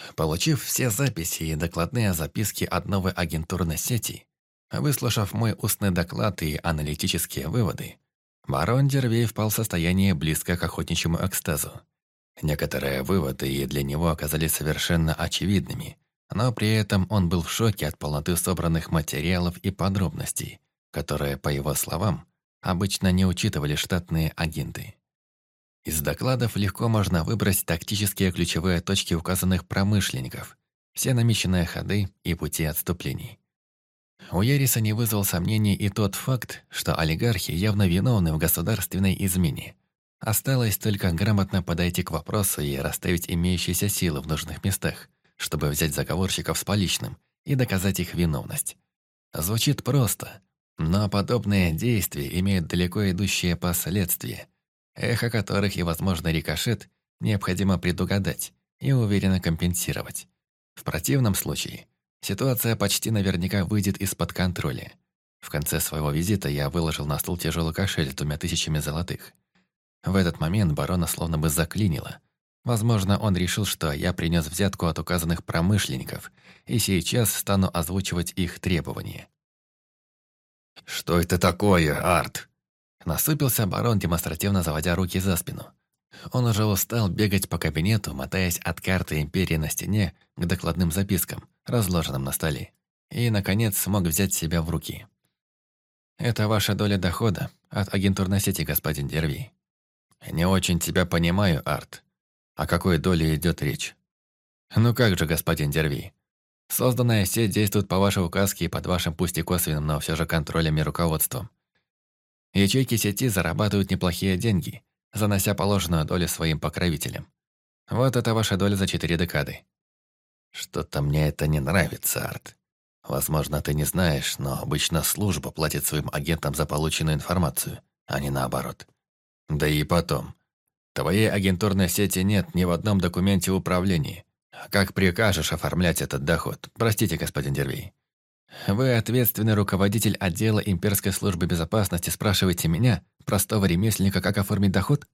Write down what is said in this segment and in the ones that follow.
Получив все записи и докладные записки от новой агентурной сети, выслушав мой устный доклад и аналитические выводы, барон Дервей впал в состояние близкое к охотничьему экстазу. Некоторые выводы и для него оказались совершенно очевидными, но при этом он был в шоке от полноты собранных материалов и подробностей, которые, по его словам, обычно не учитывали штатные агенты. Из докладов легко можно выбрать тактические ключевые точки указанных промышленников, все намеченные ходы и пути отступлений. У Яриса не вызвал сомнений и тот факт, что олигархи явно виновны в государственной измене. Осталось только грамотно подойти к вопросу и расставить имеющиеся силы в нужных местах, чтобы взять заговорщиков с поличным и доказать их виновность. Звучит просто, но подобные действия имеют далеко идущие последствия, эхо которых и возможный рикошет необходимо предугадать и уверенно компенсировать. В противном случае ситуация почти наверняка выйдет из-под контроля. В конце своего визита я выложил на стол тяжелый кошель с 2000 золотых. В этот момент барона словно бы заклинило. Возможно, он решил, что я принес взятку от указанных промышленников, и сейчас стану озвучивать их требования. «Что это такое, Арт?» Насупился барон, демонстративно заводя руки за спину. Он уже устал бегать по кабинету, мотаясь от карты империи на стене к докладным запискам, разложенным на столе. И, наконец, смог взять себя в руки. «Это ваша доля дохода от агентурной сети, господин Дерви». «Не очень тебя понимаю, Арт. О какой доле идет речь?» «Ну как же, господин Дерви? Созданная сеть действует по вашей указке и под вашим пусть и косвенным, но все же контролем и руководством. Ячейки сети зарабатывают неплохие деньги, занося положенную долю своим покровителям. Вот это ваша доля за 4 декады». «Что-то мне это не нравится, Арт. Возможно, ты не знаешь, но обычно служба платит своим агентам за полученную информацию, а не наоборот. Да и потом, твоей агентурной сети нет ни в одном документе управления. Как прикажешь оформлять этот доход? Простите, господин Дервей». «Вы ответственный руководитель отдела имперской службы безопасности, спрашиваете меня, простого ремесленника, как оформить доход?»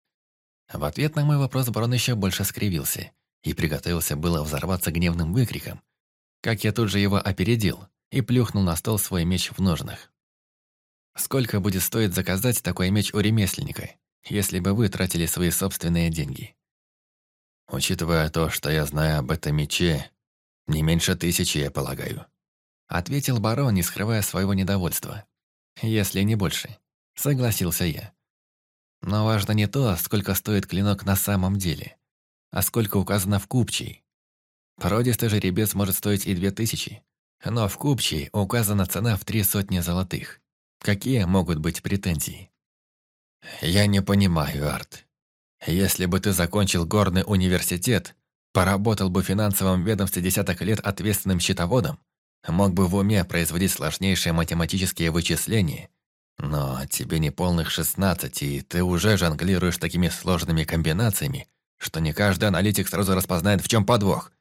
В ответ на мой вопрос барон еще больше скривился и приготовился было взорваться гневным выкриком, как я тут же его опередил и плюхнул на стол свой меч в ножнах. «Сколько будет стоить заказать такой меч у ремесленника, если бы вы тратили свои собственные деньги?» «Учитывая то, что я знаю об этом мече, не меньше 1000, я полагаю», ответил барон, не скрывая своего недовольства. «Если не больше», — согласился я. «Но важно не то, сколько стоит клинок на самом деле, а сколько указано в купчей. Породистый жеребец может стоить и 2000, но в купчей указана цена в 300 золотых. Какие могут быть претензии?» «Я не понимаю, Арт. Если бы ты закончил горный университет, поработал бы в финансовом ведомстве десяток лет ответственным счетоводом, мог бы в уме производить сложнейшие математические вычисления, но тебе не полных 16, и ты уже жонглируешь такими сложными комбинациями, что не каждый аналитик сразу распознает, в чем подвох».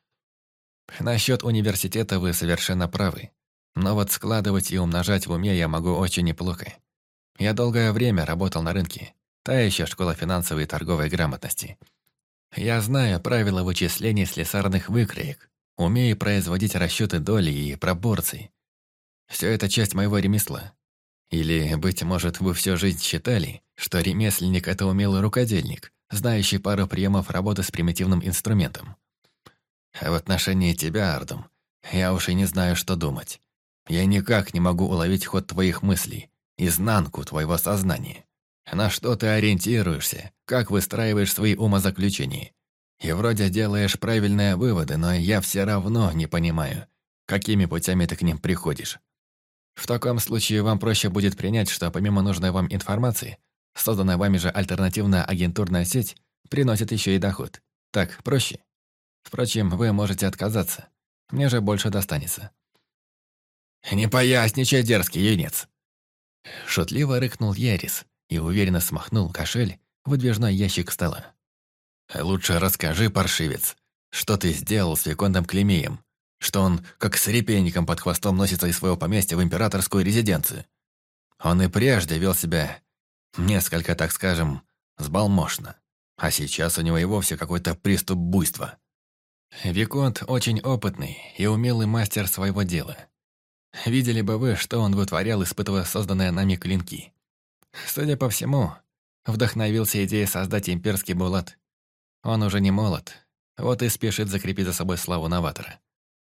Насчет университета вы совершенно правы. Но вот складывать и умножать в уме я могу очень неплохо. Я долгое время работал на рынке. Та еще школа финансовой и торговой грамотности. Я знаю правила вычислений слесарных выкроек, умею производить расчеты доли и пропорций. Все это часть моего ремесла. Или, быть может, вы всю жизнь считали, что ремесленник – это умелый рукодельник, знающий пару приемов работы с примитивным инструментом. А в отношении тебя, Ардум, я уж и не знаю, что думать. Я никак не могу уловить ход твоих мыслей, изнанку твоего сознания. На что ты ориентируешься, как выстраиваешь свои умозаключения. И вроде делаешь правильные выводы, но я все равно не понимаю, какими путями ты к ним приходишь. В таком случае вам проще будет принять, что помимо нужной вам информации, созданная вами же альтернативная агентурная сеть приносит еще и доход. Так проще? Впрочем, вы можете отказаться. Мне же больше достанется». «Не поясничай, дерзкий юнец!» Шутливо рыкнул Ярис и уверенно смахнул кошель в выдвижной ящик стола. «Лучше расскажи, паршивец, что ты сделал с Виконтом Клемеем, что он как с репейником под хвостом носится из своего поместья в императорскую резиденцию. Он и прежде вел себя несколько, так скажем, сбалмошно, а сейчас у него и вовсе какой-то приступ буйства. Виконт очень опытный и умелый мастер своего дела. Видели бы вы, что он вытворял, испытывая созданные нами клинки. Судя по всему, вдохновился идеей создать имперский булат. Он уже не молод, вот и спешит закрепить за собой славу новатора.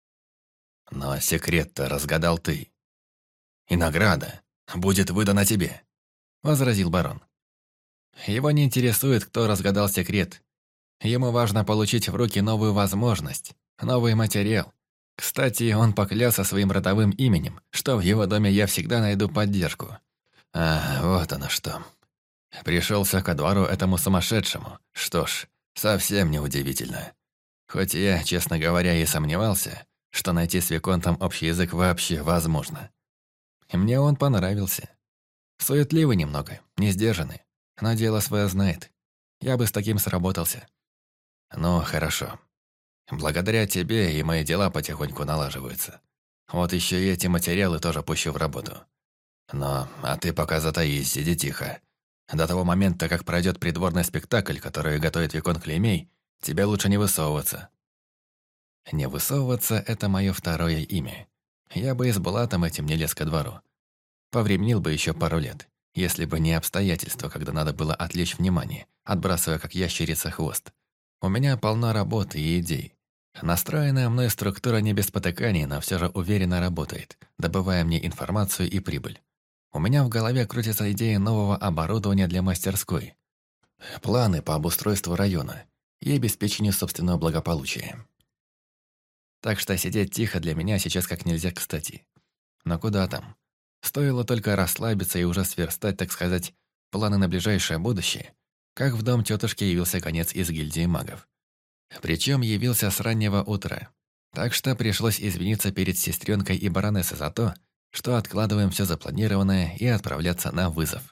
Но секрет-то разгадал ты. И награда будет выдана тебе, возразил барон. Его не интересует, кто разгадал секрет. Ему важно получить в руки новую возможность, новый материал. Кстати, он поклялся своим родовым именем, что в его доме я всегда найду поддержку. А, вот оно что. Пришелся ко двору этому сумасшедшему. Что ж, совсем неудивительно. Хоть я, честно говоря, и сомневался, что найти с Виконтом общий язык вообще возможно. Мне он понравился. Суетливый немного, не сдержанный, но дело свое знает. Я бы с таким сработался. Ну, хорошо. Благодаря тебе и мои дела потихоньку налаживаются. Вот еще и эти материалы тоже пущу в работу. А ты пока затаись, сиди тихо. До того момента, как пройдет придворный спектакль, который готовит Виконт Клеймей, тебе лучше не высовываться. Не высовываться — это мое второе имя. Я бы и с Булатом этим не лез ко двору. Повременил бы еще пару лет, если бы не обстоятельства, когда надо было отвлечь внимание, отбрасывая как ящерица хвост. У меня полно работы и идей. Настроенная мной структура не без потыканий, но все же уверенно работает, добывая мне информацию и прибыль. У меня в голове крутится идея нового оборудования для мастерской. Планы по обустройству района и обеспечению собственного благополучия. Так что сидеть тихо для меня сейчас как нельзя кстати. Но куда там? Стоило только расслабиться и уже сверстать, так сказать, планы на ближайшее будущее, как в дом тетушки явился гонец из гильдии магов. Причем явился с раннего утра. Так что пришлось извиниться перед сестренкой и баронессой за то, что откладываем все запланированное и отправляться на вызов.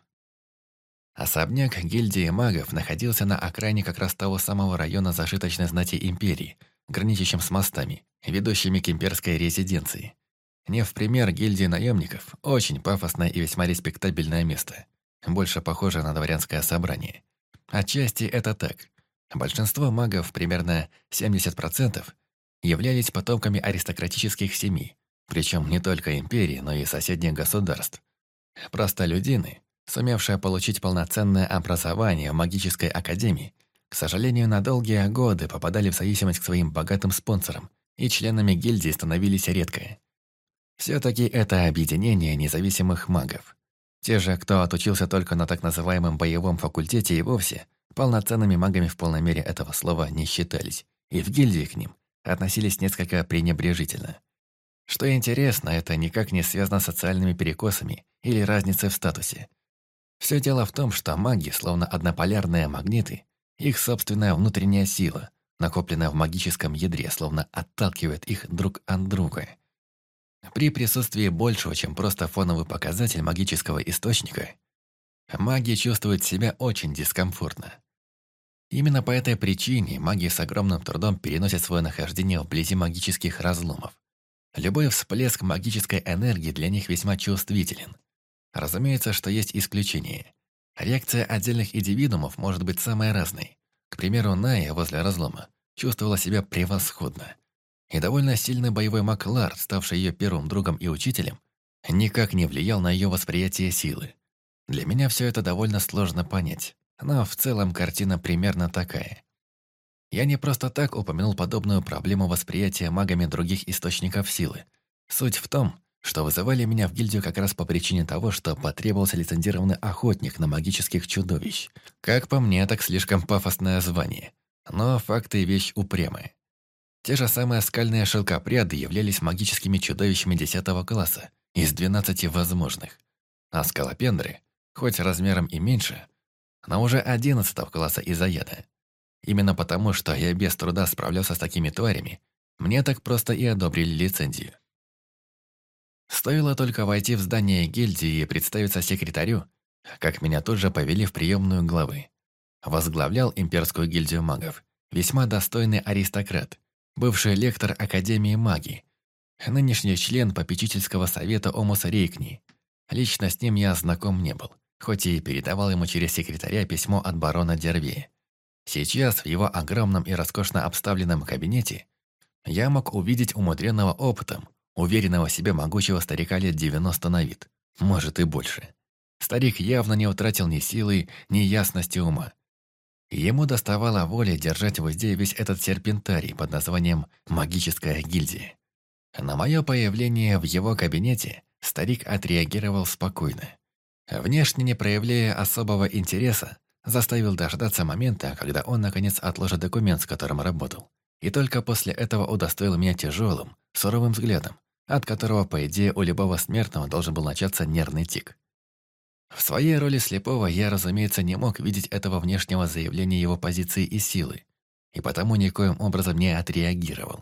Особняк гильдии магов находился на окраине как раз того самого района зажиточной знати империи, граничащим с мостами, ведущими к имперской резиденции. Не в пример гильдии наемников, очень пафосное и весьма респектабельное место, больше похоже на дворянское собрание. Отчасти это так. Большинство магов, примерно 70%, являлись потомками аристократических семей, причем не только империи, но и соседних государств. Простолюдины, сумевшие получить полноценное образование в магической академии, к сожалению, на долгие годы попадали в зависимость к своим богатым спонсорам, и членами гильдии становились редко. Все-таки это объединение независимых магов. Те же, кто отучился только на так называемом боевом факультете и вовсе, полноценными магами в полной мере этого слова не считались, и в гильдии к ним относились несколько пренебрежительно. Что интересно, это никак не связано с социальными перекосами или разницей в статусе. Все дело в том, что маги, словно однополярные магниты, их собственная внутренняя сила, накопленная в магическом ядре, словно отталкивает их друг от друга. При присутствии большего, чем просто фоновый показатель магического источника, маги чувствуют себя очень дискомфортно. Именно по этой причине маги с огромным трудом переносят свое нахождение вблизи магических разломов. Любой всплеск магической энергии для них весьма чувствителен. Разумеется, что есть исключения. Реакция отдельных индивидуумов может быть самой разной. К примеру, Ная возле разлома чувствовала себя превосходно. И довольно сильный боевой маг Лард, ставший ее первым другом и учителем, никак не влиял на ее восприятие силы. Для меня все это довольно сложно понять, но в целом картина примерно такая. Я не просто так упомянул подобную проблему восприятия магами других источников силы. Суть в том, что вызывали меня в гильдию как раз по причине того, что потребовался лицензированный охотник на магических чудовищ. Как по мне, так слишком пафосное звание. Но факты и вещь упрямая. Те же самые скальные шелкопряды являлись магическими чудовищами 10 класса из 12 возможных. А скалопендры, хоть размером и меньше, но уже 11 класса из-за яда. Именно потому, что я без труда справлялся с такими тварями, мне так просто и одобрили лицензию. Стоило только войти в здание гильдии и представиться секретарю, как меня тут же повели в приемную главы. Возглавлял имперскую гильдию магов весьма достойный аристократ, бывший лектор Академии магии, нынешний член попечительского совета Омуса Рейкни. Лично с ним я знаком не был, хоть и передавал ему через секретаря письмо от барона Дервея. Сейчас в его огромном и роскошно обставленном кабинете Я мог увидеть умудренного опытом, уверенного в себе могучего старика лет 90 на вид, может и больше. Старик явно не утратил ни силы, ни ясности ума. Ему доставало воли держать в узде весь этот серпентарий под названием «Магическая гильдия». На мое появление в его кабинете старик отреагировал спокойно. Внешне не проявляя особого интереса, заставил дождаться момента, когда он наконец отложит документ, с которым работал. И только после этого удостоил меня тяжелым, суровым взглядом, от которого, по идее, у любого смертного должен был начаться нервный тик. В своей роли слепого я, разумеется, не мог видеть этого внешнего заявления его позиции и силы, и потому никоим образом не отреагировал.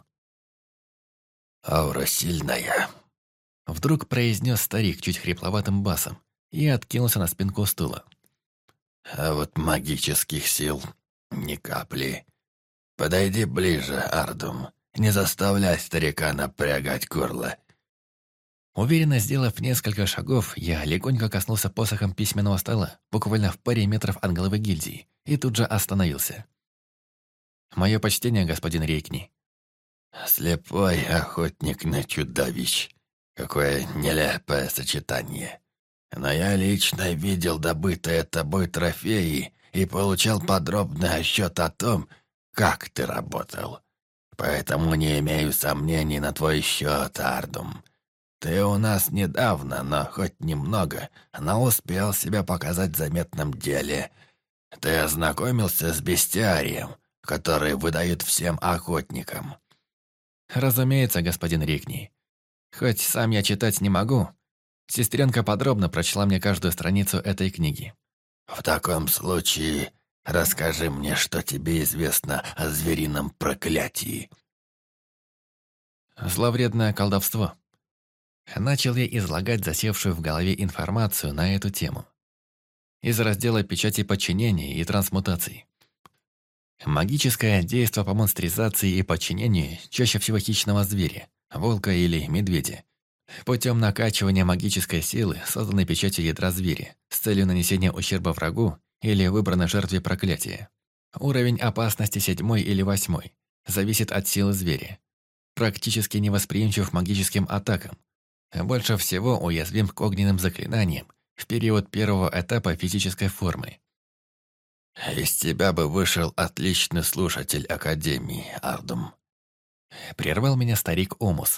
«Аура сильная», — вдруг произнес старик чуть хрипловатым басом и откинулся на спинку стула. «А вот магических сил ни капли. Подойди ближе, Ардум. Не заставляй старика напрягать горло». Уверенно сделав несколько шагов, я легонько коснулся посохом письменного стола, буквально в паре метров от головы гильдии, и тут же остановился. «Мое почтение, господин Рейкни». «Слепой охотник на чудовищ. Какое нелепое сочетание. Но я лично видел добытые тобой трофеи и получал подробный отчет о том, как ты работал. Поэтому не имею сомнений на твой счет, Ардум. Ты у нас недавно, но хоть немного, но успел себя показать в заметном деле. Ты ознакомился с бестиарием, который выдают всем охотникам?» «Разумеется, господин Рикни. Хоть сам я читать не могу, сестренка подробно прочла мне каждую страницу этой книги». «В таком случае расскажи мне, что тебе известно о зверином проклятии». «Зловредное колдовство». Начал я излагать засевшую в голове информацию на эту тему. Из раздела печати подчинения и трансмутации. Магическое действие по монстризации и подчинению чаще всего хищного зверя, волка или медведя, путем накачивания магической силы, созданной печатью ядра зверя, с целью нанесения ущерба врагу или выбранной жертве проклятия. Уровень опасности 7 или 8 зависит от силы зверя. Практически невосприимчив к магическим атакам. Больше всего уязвим к огненным заклинаниям в период первого этапа физической формы. «Из тебя бы вышел отличный слушатель Академии, Ардум», — прервал меня старик Омус.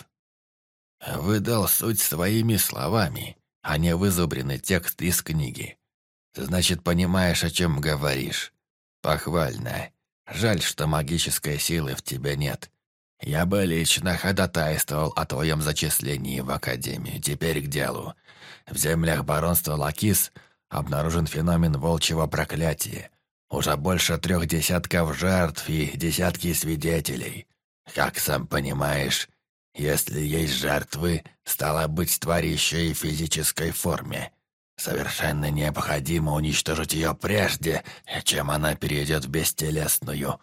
«Выдал суть своими словами, а не вызубренный текст из книги. Значит, понимаешь, о чем говоришь. Похвально. Жаль, что магической силы в тебе нет. Я бы лично ходатайствовал о твоем зачислении в Академию. Теперь к делу. В землях баронства Лакис обнаружен феномен волчьего проклятия. Уже больше 3 десятков жертв и десятки свидетелей. Как сам понимаешь, если есть жертвы, стало быть, тварь еще и в физической форме. Совершенно необходимо уничтожить ее прежде, чем она перейдет в бестелесную.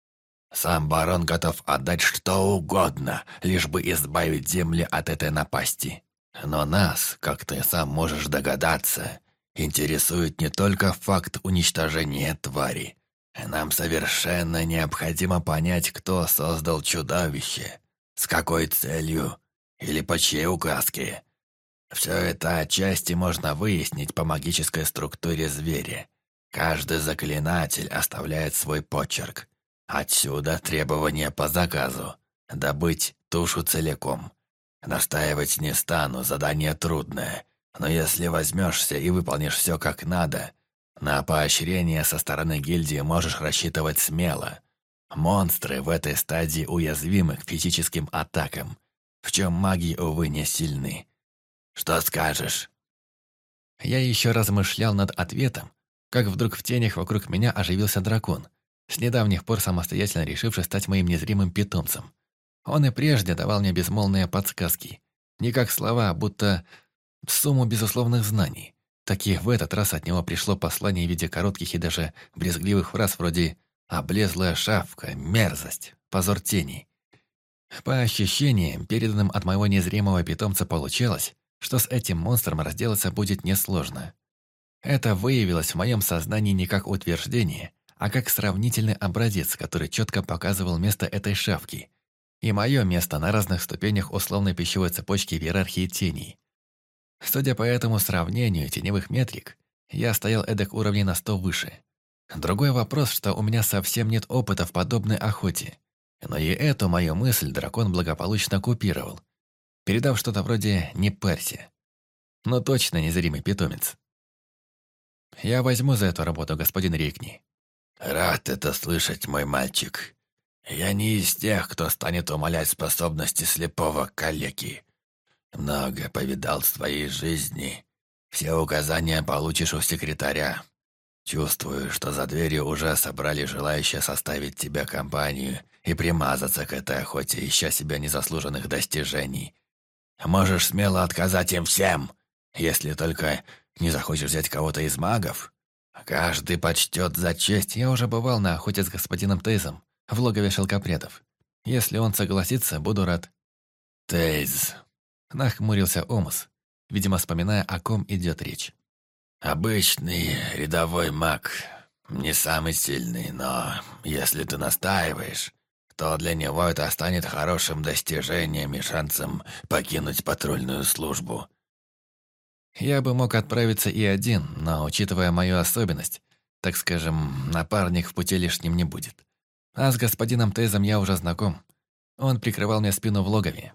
Сам барон готов отдать что угодно, лишь бы избавить земли от этой напасти. Но нас, как ты сам можешь догадаться, интересует не только факт уничтожения твари. Нам совершенно необходимо понять, кто создал чудовище, с какой целью или по чьей указке. Все это отчасти можно выяснить по магической структуре зверя. Каждый заклинатель оставляет свой почерк. Отсюда требование по заказу – добыть тушу целиком. Настаивать не стану, задание трудное. Но если возьмешься и выполнишь все как надо, на поощрение со стороны гильдии можешь рассчитывать смело. Монстры в этой стадии уязвимы к физическим атакам, в чем маги, увы, не сильны. Что скажешь?» Я еще размышлял над ответом, как вдруг в тенях вокруг меня оживился дракон, с недавних пор самостоятельно решивший стать моим незримым питомцем. Он и прежде давал мне безмолвные подсказки, не как слова, а будто сумму безусловных знаний. Так и в этот раз от него пришло послание в виде коротких и даже брезгливых фраз вроде «облезлая шавка», «мерзость», «позор тени». По ощущениям, переданным от моего незримого питомца, получалось, что с этим монстром разделаться будет несложно. Это выявилось в моем сознании не как утверждение, а как сравнительный образец, который четко показывал место этой шавки и мое место на разных ступенях условной пищевой цепочки в иерархии теней. Судя по этому сравнению теневых метрик, я стоял эдак уровней на 100 выше. Другой вопрос, что у меня совсем нет опыта в подобной охоте. Но и эту мою мысль дракон благополучно купировал, передав что-то вроде «не парься». Но точно незримый питомец. Я возьму за эту работу, господин Рикни. Рад это слышать, мой мальчик. Я не из тех, кто станет умалять способности слепого калеки. Много повидал в своей жизни. Все указания получишь у секретаря. Чувствую, что за дверью уже собрали желающие составить тебе компанию и примазаться к этой охоте, ища себя незаслуженных достижений. Можешь смело отказать им всем, если только не захочешь взять кого-то из магов. Каждый почтет за честь. Я уже бывал на охоте с господином Тейзом в логове шелкопрядов. Если он согласится, буду рад. Тейз. Нахмурился Омус, видимо, вспоминая, о ком идет речь. Обычный рядовой маг, не самый сильный, но если ты настаиваешь, то для него это станет хорошим достижением и шансом покинуть патрульную службу. Я бы мог отправиться и один, но, учитывая мою особенность, так скажем, напарник в пути лишним не будет. А с господином Тейзом я уже знаком. Он прикрывал мне спину в логове.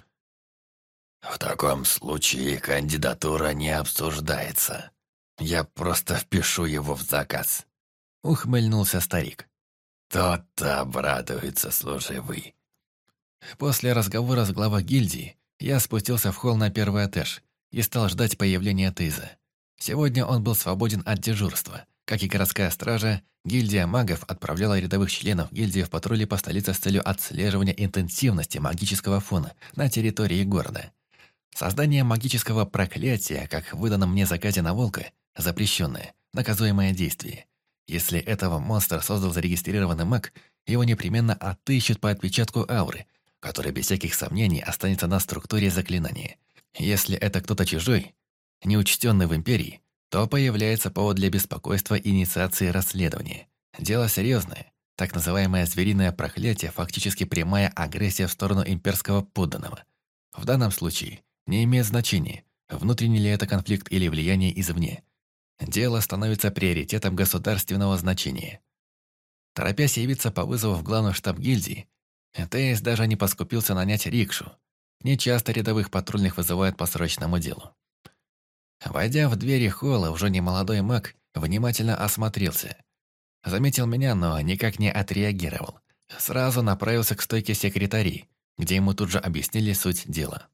В таком случае кандидатура не обсуждается. Я просто впишу его в заказ. Ухмыльнулся старик. Тот-то обрадуется служивый. После разговора с главой гильдии я спустился в холл на первый этаж и стал ждать появления Тейза. Сегодня он был свободен от дежурства. Как и городская стража, гильдия магов отправляла рядовых членов гильдии в патрули по столице с целью отслеживания интенсивности магического фона на территории города. Создание магического проклятия, как в выданном мне заказе на волка, запрещенное, наказуемое действие. Если этого монстра создал зарегистрированный маг, его непременно отыщут по отпечатку ауры, который без всяких сомнений останется на структуре заклинания. Если это кто-то чужой, неучтенный в империи, то появляется повод для беспокойства и инициации расследования. Дело серьезное. Так называемое звериное проклятие – фактически прямая агрессия в сторону имперского подданного. В данном случае не имеет значения, внутренний ли это конфликт или влияние извне. Дело становится приоритетом государственного значения. Торопясь явиться по вызову в главный штаб гильдии, Тейс даже не поскупился нанять рикшу. Нечасто рядовых патрульных вызывают по срочному делу. Войдя в двери холла, уже немолодой маг внимательно осмотрелся. Заметил меня, но никак не отреагировал. Сразу направился к стойке секретарей, где ему тут же объяснили суть дела.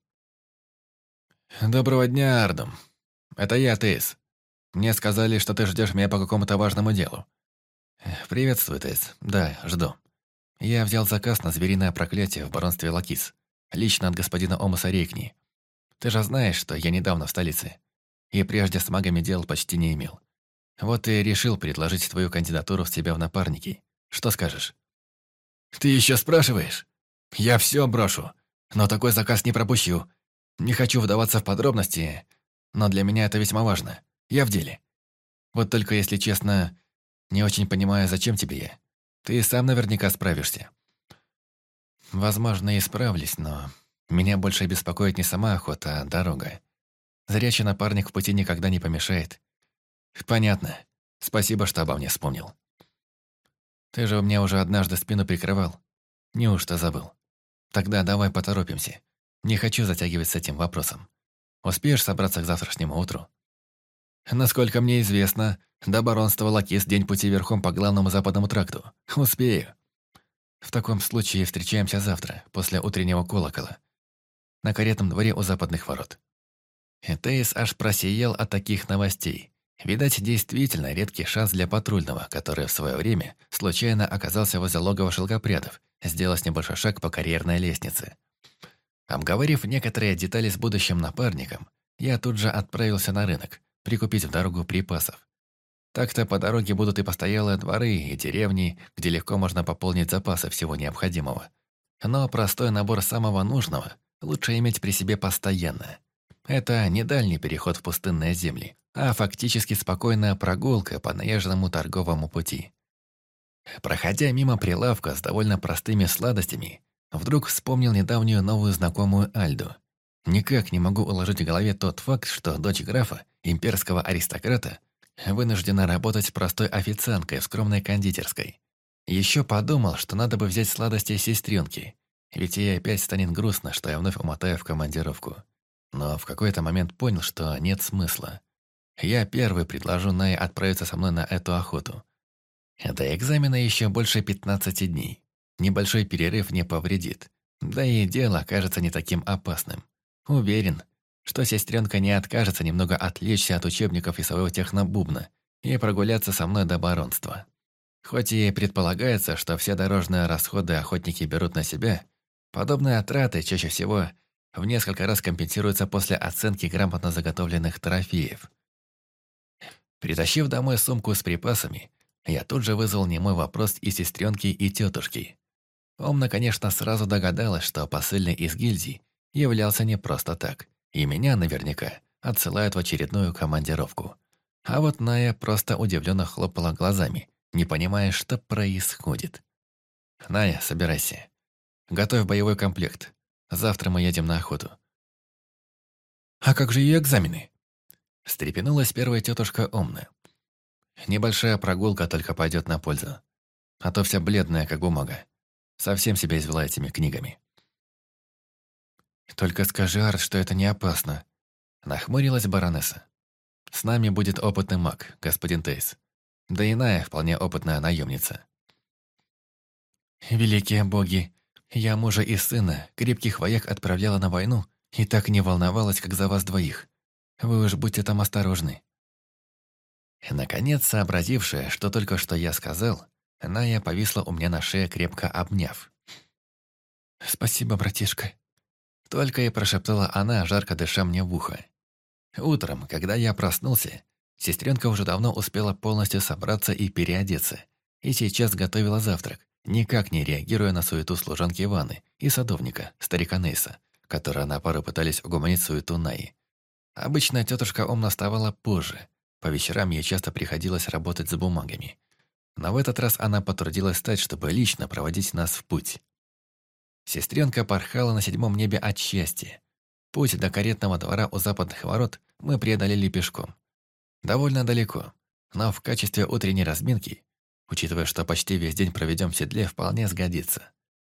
«Доброго дня, Ардом. Это я, Тейс. Мне сказали, что ты ждешь меня по какому-то важному делу». «Приветствую, Тейс. Да, жду. Я взял заказ на звериное проклятие в баронстве Лакис. Лично от господина Омуса Рейкни. Ты же знаешь, что я недавно в столице. И прежде с магами дел почти не имел. Вот и решил предложить твою кандидатуру в себя в напарники. Что скажешь?» «Ты еще спрашиваешь? Я все брошу. Но такой заказ не пропущу. Не хочу вдаваться в подробности, но для меня это весьма важно. Я в деле. Вот только, если честно, не очень понимаю, зачем тебе я. Ты сам наверняка справишься». «Возможно, и справлюсь, но меня больше беспокоит не сама охота, а дорога. Зрячий напарник в пути никогда не помешает». «Понятно. Спасибо, что обо мне вспомнил. Ты же у меня уже однажды спину прикрывал. Неужто забыл? Тогда давай поторопимся. Не хочу затягивать с этим вопросом. Успеешь собраться к завтрашнему утру?» «Насколько мне известно, до баронства Лакис день пути верхом по главному западному тракту. Успею. В таком случае встречаемся завтра, после утреннего колокола, на каретном дворе у западных ворот». Тейс аж просиял от таких новостей. Видать, действительно редкий шанс для патрульного, который в свое время случайно оказался возле логова шелкопрядов, сделав небольшой шаг по карьерной лестнице. Обговорив некоторые детали с будущим напарником, я тут же отправился на рынок, прикупить в дорогу припасов. Так-то по дороге будут и постоялые дворы, и деревни, где легко можно пополнить запасы всего необходимого. Но простой набор самого нужного лучше иметь при себе постоянно. Это не дальний переход в пустынные земли, а фактически спокойная прогулка по наезженному торговому пути. Проходя мимо прилавка с довольно простыми сладостями, Вдруг вспомнил недавнюю новую знакомую Альду. Никак не могу уложить в голове тот факт, что дочь графа, имперского аристократа, вынуждена работать простой официанткой в скромной кондитерской. Еще подумал, что надо бы взять сладости сестренки, ведь ей опять станет грустно, что я вновь умотаю в командировку. Но в какой-то момент понял, что нет смысла. Я первый предложу Нае отправиться со мной на эту охоту. До экзамена еще больше 15 дней. Небольшой перерыв не повредит. Да и дело кажется не таким опасным. Уверен, что сестренка не откажется немного отвлечься от учебников и своего технобубна и прогуляться со мной до баронства. Хоть и предполагается, что все дорожные расходы охотники берут на себя, подобные траты чаще всего в несколько раз компенсируются после оценки грамотно заготовленных трофеев. Притащив домой сумку с припасами, я тут же вызвал немой вопрос и сестренки, и тетушки. Омна, конечно, сразу догадалась, что посыльный из гильдии являлся не просто так, и меня наверняка отсылают в очередную командировку. А вот Ная просто удивленно хлопала глазами, не понимая, что происходит. «Ная, собирайся. Готовь боевой комплект. Завтра мы едем на охоту». «А как же ее экзамены?» Встрепенулась первая тетушка Омна. «Небольшая прогулка только пойдет на пользу. А то вся бледная, как бумага. Совсем себя извела этими книгами». «Только скажи, Арт, что это не опасно», — нахмурилась баронесса. «С нами будет опытный маг, господин Тейс. Да и Ная вполне опытная наемница». «Великие боги, я мужа и сына, крепких вояк отправляла на войну и так не волновалась, как за вас двоих. Вы уж будьте там осторожны». Наконец, сообразившая, что только что я сказал, Ная повисла у меня на шее, крепко обняв. «Спасибо, братишка», — только и прошептала она, жарко дыша мне в ухо. Утром, когда я проснулся, сестренка уже давно успела полностью собраться и переодеться, и сейчас готовила завтрак, никак не реагируя на суету служанки Иваны и садовника, старика Нейса, которые на пару пытались угомонить суету Наи. Обычно тетушка Омна вставала позже, по вечерам ей часто приходилось работать за бумагами. Но в этот раз она потрудилась встать, чтобы лично проводить нас в путь. Сестренка порхала на 7 небе от счастья. Путь до каретного двора у западных ворот мы преодолели пешком. Довольно далеко, но в качестве утренней разминки, учитывая, что почти весь день проведем в седле, вполне сгодится.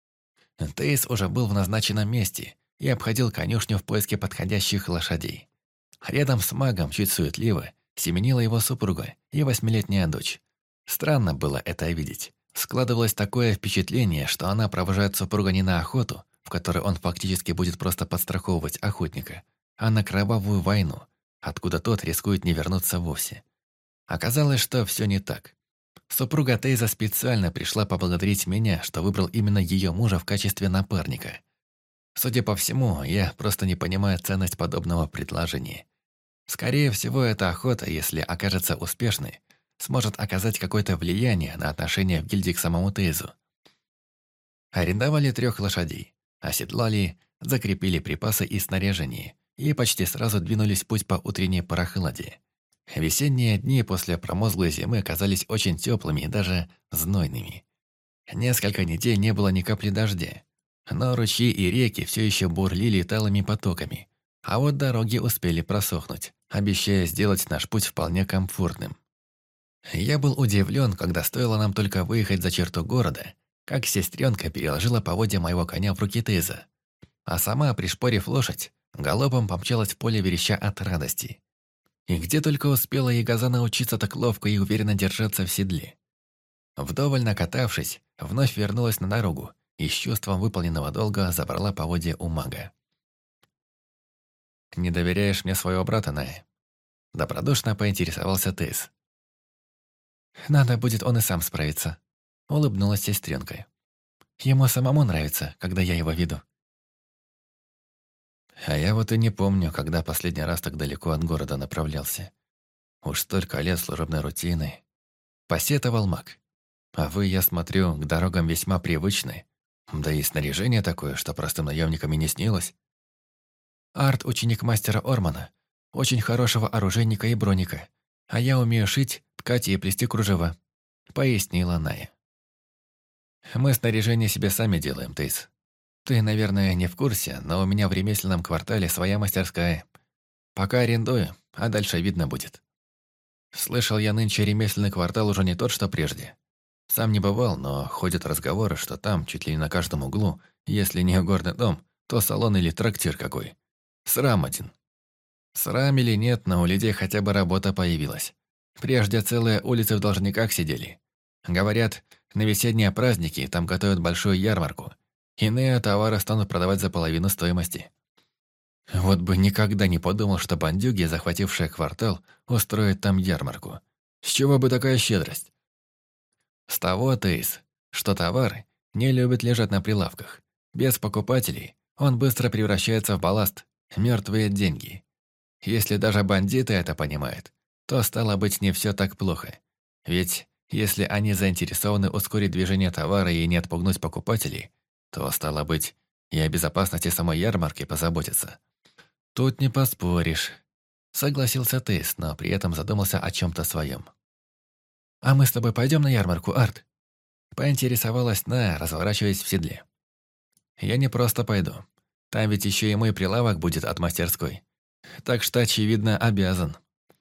Тейс уже был в назначенном месте и обходил конюшню в поиске подходящих лошадей. Рядом с магом, чуть суетливо, семенила его супруга и 8-летняя дочь. Странно было это видеть. Складывалось такое впечатление, что она провожает супруга не на охоту, в которой он фактически будет просто подстраховывать охотника, а на кровавую войну, откуда тот рискует не вернуться вовсе. Оказалось, что все не так. Супруга Тейза специально пришла поблагодарить меня, что выбрал именно ее мужа в качестве напарника. Судя по всему, я просто не понимаю ценность подобного предложения. Скорее всего, эта охота, если окажется успешной, сможет оказать какое-то влияние на отношение в гильдии к самому Тейзу. Арендовали 3 лошадей, оседлали, закрепили припасы и снаряжение, и почти сразу двинулись в путь по утренней прохладе. Весенние дни после промозглой зимы казались очень теплыми и даже знойными. Несколько недель не было ни капли дождя, но ручьи и реки все еще бурлили талыми потоками, а вот дороги успели просохнуть, обещая сделать наш путь вполне комфортным. Я был удивлен, когда стоило нам только выехать за черту города, как сестренка переложила поводья моего коня в руки Тейза, а сама, пришпорив лошадь, галопом помчалась в поле, вереща от радости. И где только успела Ягоза научиться так ловко и уверенно держаться в седле. Вдоволь накатавшись, вновь вернулась на дорогу и с чувством выполненного долга забрала поводья у мага. «Не доверяешь мне своего брата, Ная?» Добродушно поинтересовался Тейс. «Надо будет, он и сам справиться», — улыбнулась сестренка. «Ему самому нравится, когда я его веду». А я вот и не помню, когда последний раз так далеко от города направлялся. Уж столько лет служебной рутины. Посетовал маг. А вы, я смотрю, к дорогам весьма привычны. Да и снаряжение такое, что простым наемникам и не снилось. Арт — ученик мастера Ормана, очень хорошего оружейника и броника. А я умею шить, ткать и плести кружева, пояснила Ная. Мы снаряжение себе сами делаем, Тейс. Ты, наверное, не в курсе, но у меня в ремесленном квартале своя мастерская. Пока арендую, а дальше видно будет. Слышал я, нынче ремесленный квартал уже не тот, что прежде. Сам не бывал, но ходят разговоры, что там, чуть ли не на каждом углу, если не горный дом, то салон или трактир какой. Срам один. Срам или нет, но у людей хотя бы работа появилась. Прежде целые улицы в должниках сидели. Говорят, на весенние праздники там готовят большую ярмарку. Иные товары станут продавать за половину стоимости. Вот бы никогда не подумал, что бандюги, захватившие квартал, устроят там ярмарку. С чего бы такая щедрость? С того, Тейс, что товар не любит лежать на прилавках. Без покупателей он быстро превращается в балласт, мертвые деньги. Если даже бандиты это понимают, то стало быть не все так плохо. Ведь если они заинтересованы ускорить движение товара и не отпугнуть покупателей, то, стало быть, и о безопасности самой ярмарки позаботиться. Тут не поспоришь. Согласился Тейс, но при этом задумался о чем-то своем. «А мы с тобой пойдем на ярмарку, Арт?» Поинтересовалась Ная, разворачиваясь в седле. «Я не просто пойду. Там ведь еще и мой прилавок будет от мастерской. Так что, очевидно, обязан.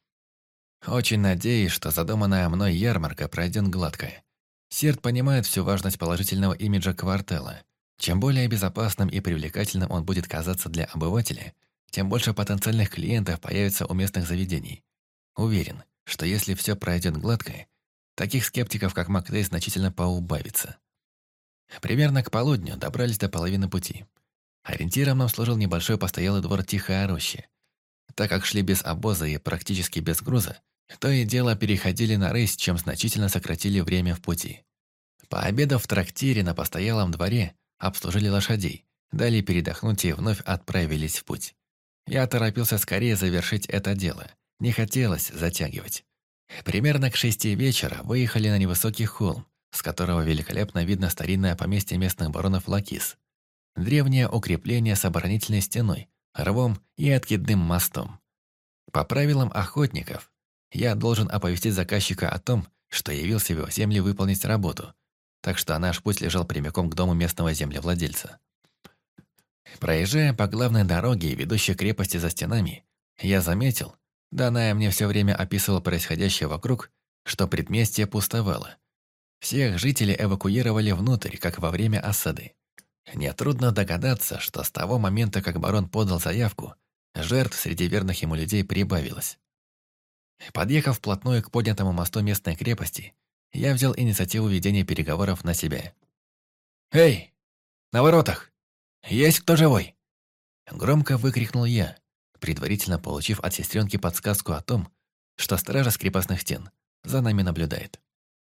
Очень надеюсь, что задуманная мной ярмарка пройдет гладко. Сирт понимает всю важность положительного имиджа квартала. Чем более безопасным и привлекательным он будет казаться для обывателя, тем больше потенциальных клиентов появится у местных заведений. Уверен, что если все пройдет гладко, таких скептиков, как Мактей, значительно поубавится. Примерно к полудню добрались до половины пути. Ориентиром нам служил небольшой постоялый двор Тихая Роща. Так как шли без обоза и практически без груза, то и дело переходили на рысь, чем значительно сократили время в пути. Пообедав в трактире на постоялом дворе, обслужили лошадей, дали передохнуть и вновь отправились в путь. Я торопился скорее завершить это дело, не хотелось затягивать. Примерно к 6 вечера выехали на невысокий холм, с которого великолепно видно старинное поместье местных баронов Лакис. Древнее укрепление с оборонительной стеной, рвом и откидным мостом. По правилам охотников, я должен оповестить заказчика о том, что явился в его земли выполнить работу, так что наш путь лежал прямиком к дому местного землевладельца. Проезжая по главной дороге, ведущей к крепости за стенами, я заметил, Даная мне все время описывал происходящее вокруг, что предместье пустовало. Всех жителей эвакуировали внутрь, как во время осады. Нетрудно догадаться, что с того момента, как барон подал заявку, жертв среди верных ему людей прибавилось. Подъехав вплотную к поднятому мосту местной крепости, я взял инициативу ведения переговоров на себя. «Эй, на воротах! Есть кто живой?» Громко выкрикнул я, предварительно получив от сестренки подсказку о том, что стража с крепостных стен за нами наблюдает.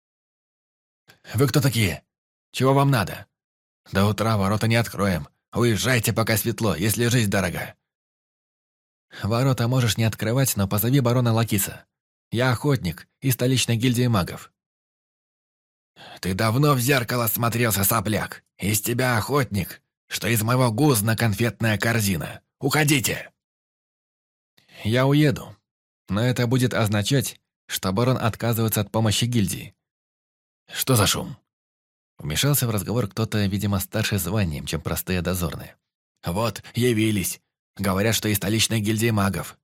«Вы кто такие? Чего вам надо? До утра ворота не откроем. Уезжайте, пока светло, если жизнь дорога». «Ворота можешь не открывать, но позови барона Лакиса. Я охотник из столичной гильдии магов». «Ты давно в зеркало смотрелся, сопляк. Из тебя охотник, что из моего гузна конфетная корзина. Уходите!» «Я уеду, но это будет означать, что барон отказывается от помощи гильдии». «Что за шум?» Вмешался в разговор кто-то, видимо, старше званием, чем простые дозорные. «Вот, явились. Говорят, что из столичной гильдии магов».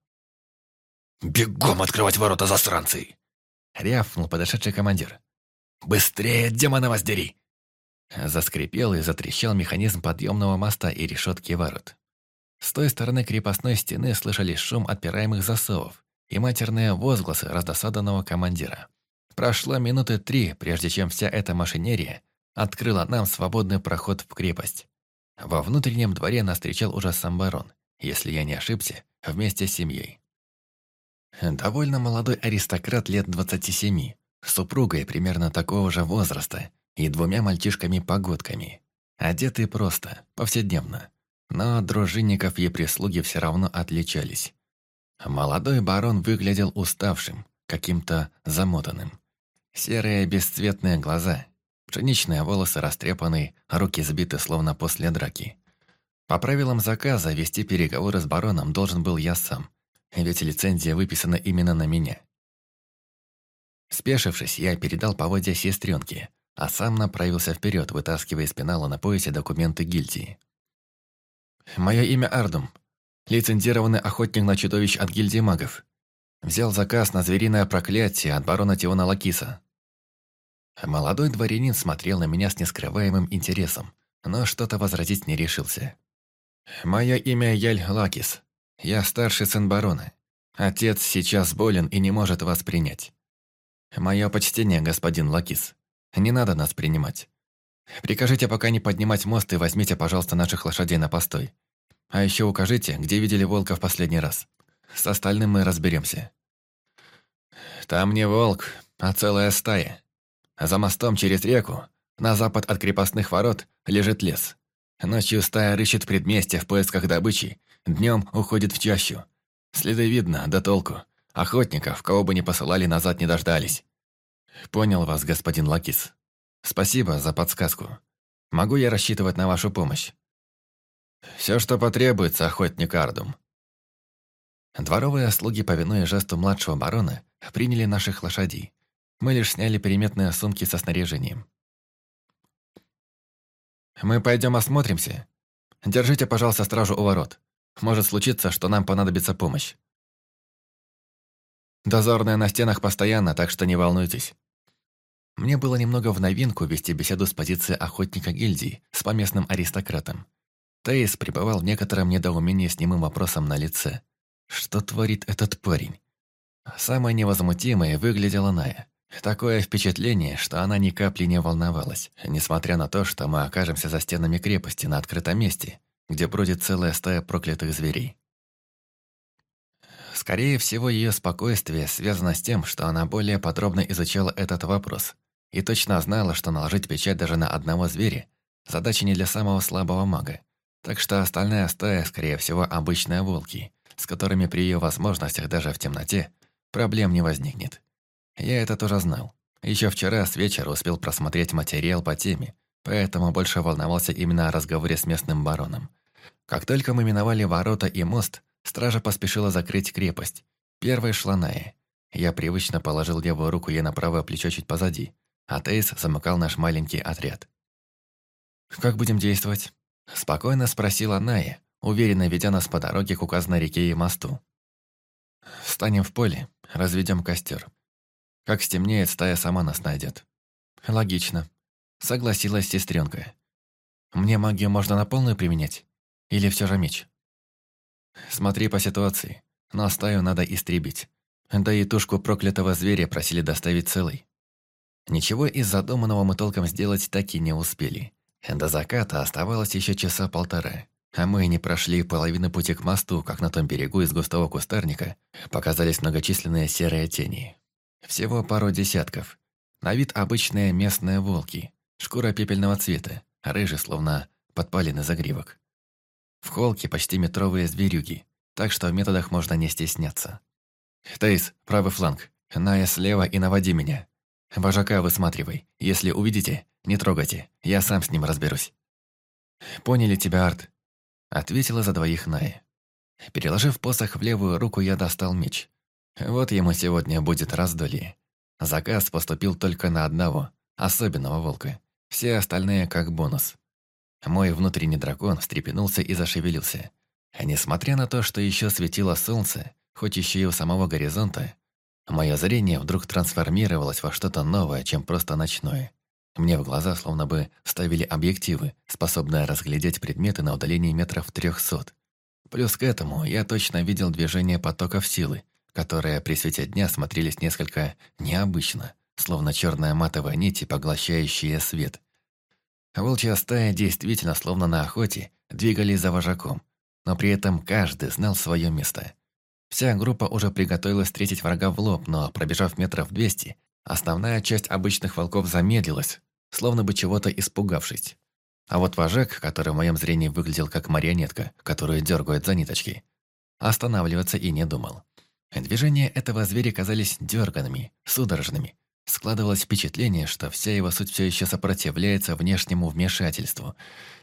«Бегом открывать ворота, засранцы!» Рявкнул подошедший командир. «Быстрее, демона вас дери!» Заскрипел и затрещал механизм подъемного моста и решетки ворот. С той стороны крепостной стены слышались шум отпираемых засовов и матерные возгласы раздосаданного командира. Прошло минуты 3, прежде чем вся эта машинерия открыла нам свободный проход в крепость. Во внутреннем дворе нас встречал уже сам барон, если я не ошибся, вместе с семьей. Довольно молодой аристократ лет 27, с супругой примерно такого же возраста и 2 мальчишками-погодками. Одетый просто, повседневно, но от дружинников и прислуги все равно отличались. Молодой барон выглядел уставшим, каким-то замотанным. Серые бесцветные глаза, пшеничные волосы растрепаны, руки сбиты словно после драки. По правилам заказа вести переговоры с бароном должен был я сам, ведь лицензия выписана именно на меня. Спешившись, я передал поводья сестренке, а сам направился вперед, вытаскивая из пенала на поясе документы гильдии. Мое имя Ардум. Лицензированный охотник на чудовищ от гильдии магов. Взял заказ на звериное проклятие от барона Тиона Лакиса. Молодой дворянин смотрел на меня с нескрываемым интересом, но что-то возразить не решился. «Мое имя Яль Лакис. Я старший сын барона. Отец сейчас болен и не может вас принять. Мое почтение, господин Лакис. Не надо нас принимать. Прикажите пока не поднимать мост и возьмите, пожалуйста, наших лошадей на постой. А еще укажите, где видели волка в последний раз. С остальным мы разберемся». «Там не волк, а целая стая. За мостом через реку, на запад от крепостных ворот, лежит лес. Ночью стая рыщет предместье в поисках добычи, днем уходит в чащу. Следы видно, да толку. Охотников, кого бы ни посылали, назад не дождались». «Понял вас, господин Лакис. Спасибо за подсказку. Могу я рассчитывать на вашу помощь?» «Все, что потребуется, охотник Ардум». Дворовые слуги, повинуя жесту младшего барона, приняли наших лошадей. Мы лишь сняли переметные сумки со снаряжением. «Мы пойдем осмотримся. Держите, пожалуйста, стражу у ворот. Может случиться, что нам понадобится помощь. Дозорная на стенах постоянно, так что не волнуйтесь». Мне было немного в новинку вести беседу с позиции охотника гильдии с поместным аристократом. Тейс пребывал в некотором недоумении с немым вопросом на лице. Что творит этот парень? Самой невозмутимой выглядела Ная. Такое впечатление, что она ни капли не волновалась, несмотря на то, что мы окажемся за стенами крепости на открытом месте, где бродит целая стая проклятых зверей. Скорее всего, ее спокойствие связано с тем, что она более подробно изучала этот вопрос и точно знала, что наложить печать даже на одного зверя – задача не для самого слабого мага. Так что остальная стая, скорее всего, обычные волки, с которыми при ее возможностях даже в темноте проблем не возникнет. Я это тоже знал. Еще вчера с вечера успел просмотреть материал по теме, поэтому больше волновался именно о разговоре с местным бароном. Как только мы миновали ворота и мост, стража поспешила закрыть крепость. Первой шла Ная. Я привычно положил левую руку ей на правое плечо чуть позади, а Тейс замыкал наш маленький отряд. «Как будем действовать?» – спокойно спросила Ная, уверенно ведя нас по дороге к указанной реке и мосту. «Встанем в поле, разведем костер. Как стемнеет, стая сама нас найдет». «Логично», — согласилась сестренка. «Мне магию можно на полную применять? Или все же меч?» «Смотри по ситуации, но стаю надо истребить. Да и тушку проклятого зверя просили доставить целой». Ничего из задуманного мы толком сделать так и не успели. До заката оставалось еще часа полтора, а мы не прошли половины пути к мосту, как на том берегу из густого кустарника показались многочисленные серые тени. Всего пару десятков. На вид обычные местные волки. Шкура пепельного цвета, рыжий, словно подпаленный загривок. В холке почти метровые зверюги, так что в методах можно не стесняться. «Тейс, правый фланг. Ная слева и наводи меня. Вожака высматривай. Если увидите, не трогайте. Я сам с ним разберусь». «Поняли тебя, Арт», — ответила за двоих Ная. Переложив посох в левую руку, я достал меч. Вот ему сегодня будет раздолье. Заказ поступил только на одного, особенного волка. Все остальные как бонус. Мой внутренний дракон встрепенулся и зашевелился. Несмотря на то, что еще светило солнце, хоть еще и у самого горизонта, мое зрение вдруг трансформировалось во что-то новое, чем просто ночное. Мне в глаза словно бы вставили объективы, способные разглядеть предметы на удалении метров 300. Плюс к этому я точно видел движение потоков силы, которые при свете дня смотрелись несколько необычно, словно черная матовая нить, поглощающая свет. Волчья стая действительно, словно на охоте, двигались за вожаком, но при этом каждый знал свое место. Вся группа уже приготовилась встретить врага в лоб, но, пробежав метров 200, основная часть обычных волков замедлилась, словно бы чего-то испугавшись. А вот вожак, который в моем зрении выглядел как марионетка, которую дергают за ниточки, останавливаться и не думал. Движения этого зверя казались дерганными, судорожными. Складывалось впечатление, что вся его суть все еще сопротивляется внешнему вмешательству.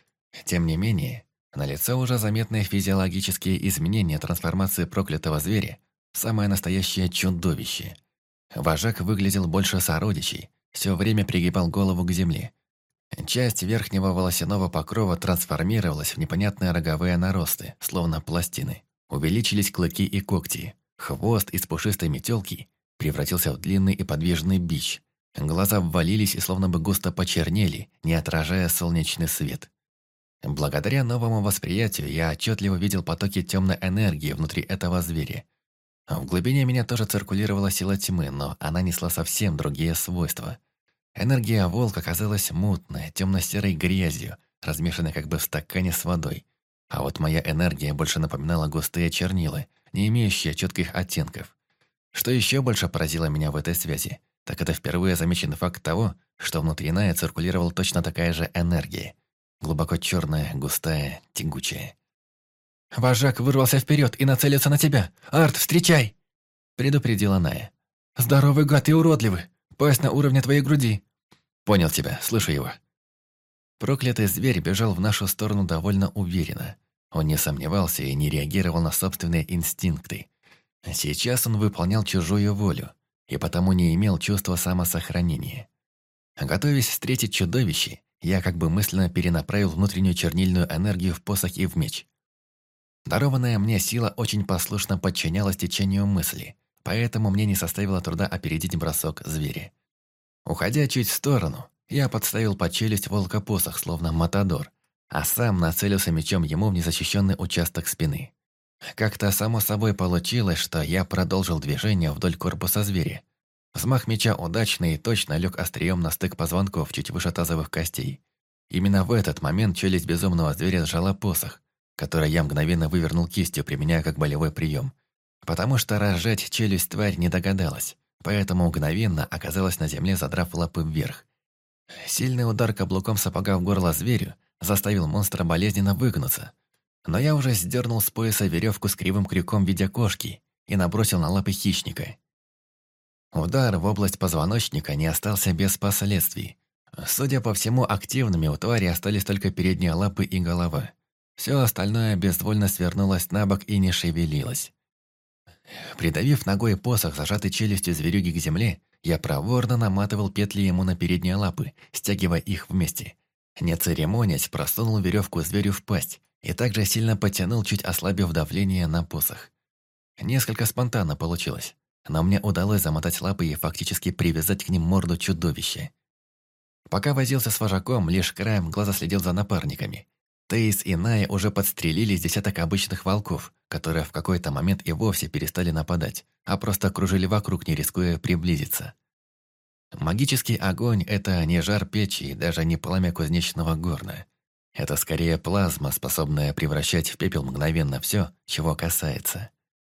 Тем не менее, налицо уже заметные физиологические изменения трансформации проклятого зверя в самое настоящее чудовище. Вожак выглядел больше сородичей, все время пригибал голову к земле. Часть верхнего волосяного покрова трансформировалась в непонятные роговые наросты, словно пластины. Увеличились клыки и когти. Хвост из пушистой метелки превратился в длинный и подвижный бич. Глаза ввалились и словно бы густо почернели, не отражая солнечный свет. Благодаря новому восприятию я отчетливо видел потоки темной энергии внутри этого зверя. В глубине меня тоже циркулировала сила тьмы, но она несла совсем другие свойства. Энергия волка казалась мутной, темно-серой грязью, размешанной как бы в стакане с водой. А вот моя энергия больше напоминала густые чернила, не имеющие четких оттенков. Что еще больше поразило меня в этой связи, так это впервые замеченный факт того, что внутри Ная циркулировала точно такая же энергия. Глубоко черная, густая, тягучая. «Вожак вырвался вперед и нацелился на тебя! Арт, встречай!» Предупредила Ная. «Здоровый гад и уродливый! Пасть на уровне твоей груди!» «Понял тебя, слышу его». Проклятый зверь бежал в нашу сторону довольно уверенно. Он не сомневался и не реагировал на собственные инстинкты. Сейчас он выполнял чужую волю, и потому не имел чувства самосохранения. Готовясь встретить чудовище, я как бы мысленно перенаправил внутреннюю чернильную энергию в посох и в меч. Дарованная мне сила очень послушно подчинялась течению мысли, поэтому мне не составило труда опередить бросок зверя. Уходя чуть в сторону, я подставил под челюсть волка посох, словно матадор, а сам нацелился мечом ему в незащищенный участок спины. Как-то само собой получилось, что я продолжил движение вдоль корпуса зверя. Взмах меча удачно и точно лег острием на стык позвонков чуть выше тазовых костей. Именно в этот момент челюсть безумного зверя сжала посох, который я мгновенно вывернул кистью, применяя как болевой прием. Потому что разжать челюсть тварь не догадалась, поэтому мгновенно оказалась на земле, задрав лапы вверх. Сильный удар каблуком сапога в горло зверю заставил монстра болезненно выгнуться. Но я уже сдернул с пояса веревку с кривым крюком в виде кошки и набросил на лапы хищника. Удар в область позвоночника не остался без последствий. Судя по всему, активными у твари остались только передние лапы и голова. Все остальное безвольно свернулось на бок и не шевелилось. Придавив ногой посох, зажатый челюстью зверюги к земле, я проворно наматывал петли ему на передние лапы, стягивая их вместе. Не церемонясь, просунул веревку зверю в пасть и также сильно потянул, чуть ослабив давление на посох. Несколько спонтанно получилось, но мне удалось замотать лапы и фактически привязать к ним морду чудовища. Пока возился с вожаком, лишь краем глаза следил за напарниками. Тейс и Ная уже подстрелили с десяток обычных волков, которые в какой-то момент и вовсе перестали нападать, а просто кружили вокруг, не рискуя приблизиться. Магический огонь – это не жар печи и даже не пламя кузнечного горна. Это скорее плазма, способная превращать в пепел мгновенно все, чего касается.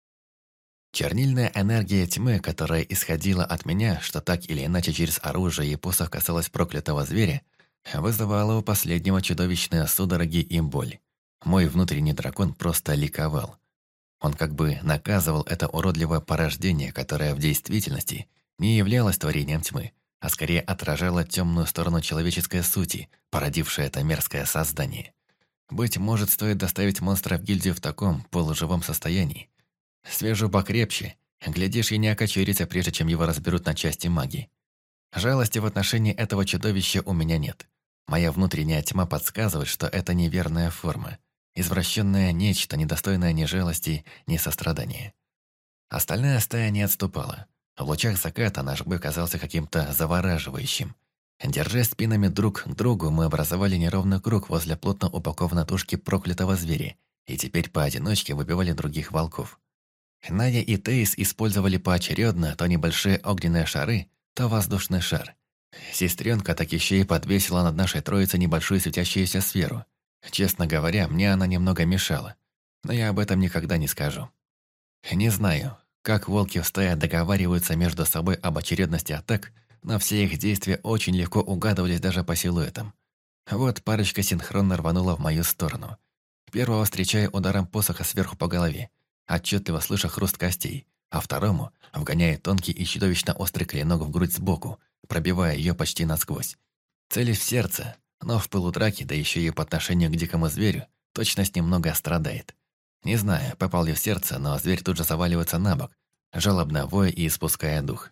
Чернильная энергия тьмы, которая исходила от меня, что так или иначе через оружие и посох касалась проклятого зверя, вызывала у последнего чудовищные судороги и боль. Мой внутренний дракон просто ликовал. Он как бы наказывал это уродливое порождение, которое в действительности не являлось творением тьмы, а скорее отражало темную сторону человеческой сути, породившее это мерзкое создание. Быть может, стоит доставить монстра в гильдию в таком полуживом состоянии. Свяжу покрепче, глядишь, и не окочурится, прежде чем его разберут на части маги. Жалости в отношении этого чудовища у меня нет. Моя внутренняя тьма подсказывает, что это неверная форма, извращенное нечто, недостойное ни жалости, ни сострадания. Остальная стая не отступала. В лучах заката наш бой казался каким-то завораживающим. Держась спинами друг к другу, мы образовали неровный круг возле плотно упакованной тушки проклятого зверя и теперь поодиночке выбивали других волков. Ная и Тейс использовали поочередно то небольшие огненные шары, то воздушный шар. Сестренка так еще и подвесила над нашей троицей небольшую светящуюся сферу. Честно говоря, мне она немного мешала, но я об этом никогда не скажу. Не знаю, как волки в стае договариваются между собой об очередности атак, но все их действия очень легко угадывались даже по силуэтам. Вот парочка синхронно рванула в мою сторону. Первого встречая ударом посоха сверху по голове, отчетливо слыша хруст костей, а второму вгоняя тонкий и чудовищно острый клинок в грудь сбоку, пробивая ее почти насквозь. Целясь в сердце, но в пылу драки, да еще и по отношению к дикому зверю, точность немного страдает. Не знаю, попал ли в сердце, но зверь тут же заваливается на бок, жалобно воя и испуская дух.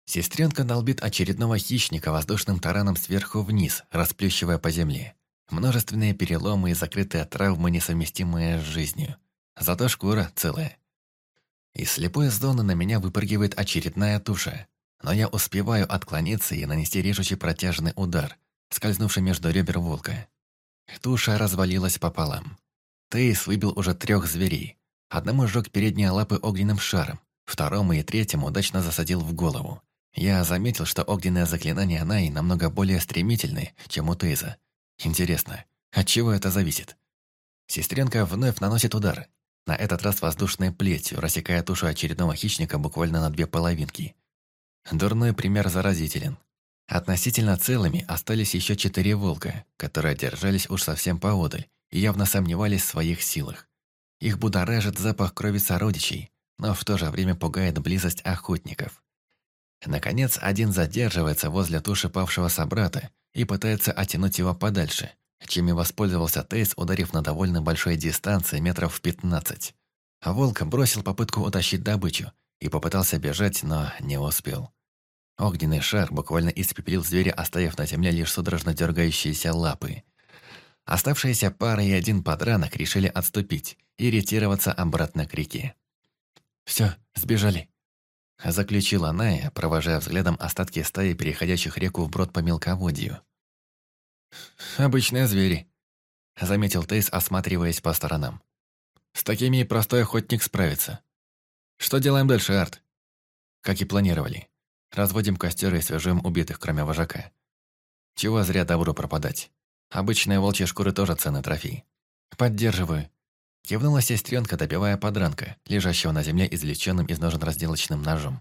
Сестренка долбит очередного хищника воздушным тараном сверху вниз, расплющивая по земле. Множественные переломы и закрытые травмы, несовместимые с жизнью. Зато шкура целая. Из слепой зоны на меня выпрыгивает очередная туша. Но я успеваю отклониться и нанести режущий протяжный удар, скользнувший между ребер волка. Туша развалилась пополам. Тейс выбил уже 3 зверей. Одному сжег передние лапы огненным шаром, второму и третьему удачно засадил в голову. Я заметил, что огненные заклинания Наи намного более стремительные, чем у Тейза. Интересно, от чего это зависит? Сестренка вновь наносит удар. На этот раз воздушной плетью, рассекая тушу очередного хищника буквально на 2 половинки. Дурной пример заразителен. Относительно целыми остались еще 4 волка, которые держались уж совсем поодаль и явно сомневались в своих силах. Их будоражит запах крови сородичей, но в то же время пугает близость охотников. Наконец, один задерживается возле туши павшего собрата и пытается оттянуть его подальше, чем и воспользовался Тейс, ударив на довольно большой дистанции метров в 15. Волк бросил попытку утащить добычу и попытался бежать, но не успел. Огненный шар буквально испепелил зверя, оставив на земле лишь судорожно дергающиеся лапы. Оставшиеся пара и один подранок решили отступить и ретироваться обратно к реке. «Все, сбежали», — заключила Ная, провожая взглядом остатки стаи, переходящих реку вброд по мелководью. «Обычные звери», — заметил Тейс, осматриваясь по сторонам. «С такими и простой охотник справится. Что делаем дальше, Арт?» «Как и планировали. Разводим костер и свяжем убитых, кроме вожака. Чего зря добру пропадать. Обычные волчьи шкуры тоже ценный трофей». «Поддерживаю», — кивнула сестренка, добивая подранка, лежащего на земле извлеченным из ножен разделочным ножом.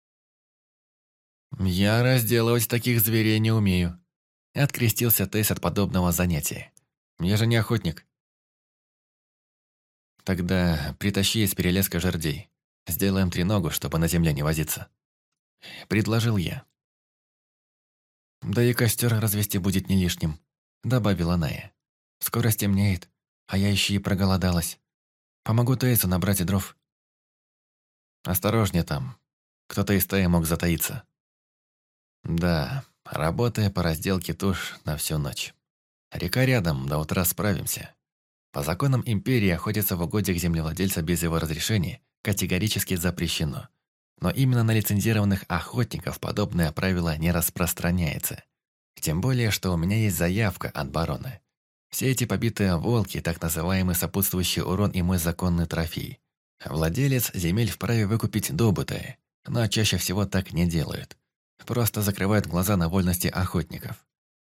«Я разделывать таких зверей не умею», — открестился Тейс от подобного занятия. «Я же не охотник». «Тогда притащи из перелеска жердей. Сделаем 3 чтобы на земле не возиться», — предложил я. «Да и костер развести будет не лишним», — добавила Ная. «Скоро стемнеет, а я еще и проголодалась. Помогу Тейсу набрать дров». «Осторожнее там. Кто-то из стаи мог затаиться». «Да, работая по разделке туш на всю ночь. Река рядом, до утра справимся. По законам империи охотиться в угодьях землевладельца без его разрешения категорически запрещено. Но именно на лицензированных охотников подобное правило не распространяется. Тем более, что у меня есть заявка от барона. Все эти побитые волки, так называемый сопутствующий урон и мой законный трофей. Владелец земель вправе выкупить добытое, но чаще всего так не делают. Просто закрывают глаза на вольности охотников.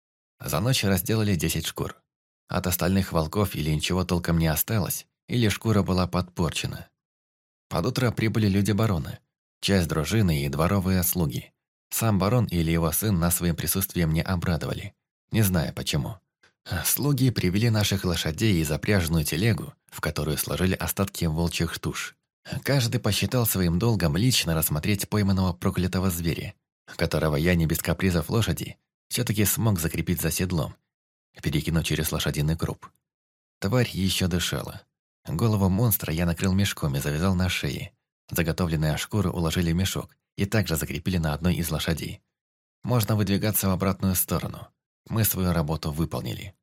За ночь разделали 10 шкур. От остальных волков или ничего толком не осталось, или шкура была подпорчена. Под утро прибыли люди барона, часть дружины и дворовые слуги. Сам барон или его сын нас своим присутствием не обрадовали. Не знаю почему. Слуги привели наших лошадей и запряженную телегу, в которую сложили остатки волчьих туш. Каждый посчитал своим долгом лично рассмотреть пойманного проклятого зверя, которого я не без капризов лошади все-таки смог закрепить за седлом, перекинув через лошадиный круп. Тварь еще дышала. Голову монстра я накрыл мешком и завязал на шее. Заготовленные шкуры уложили в мешок и также закрепили на одной из лошадей. Можно выдвигаться в обратную сторону. Мы свою работу выполнили.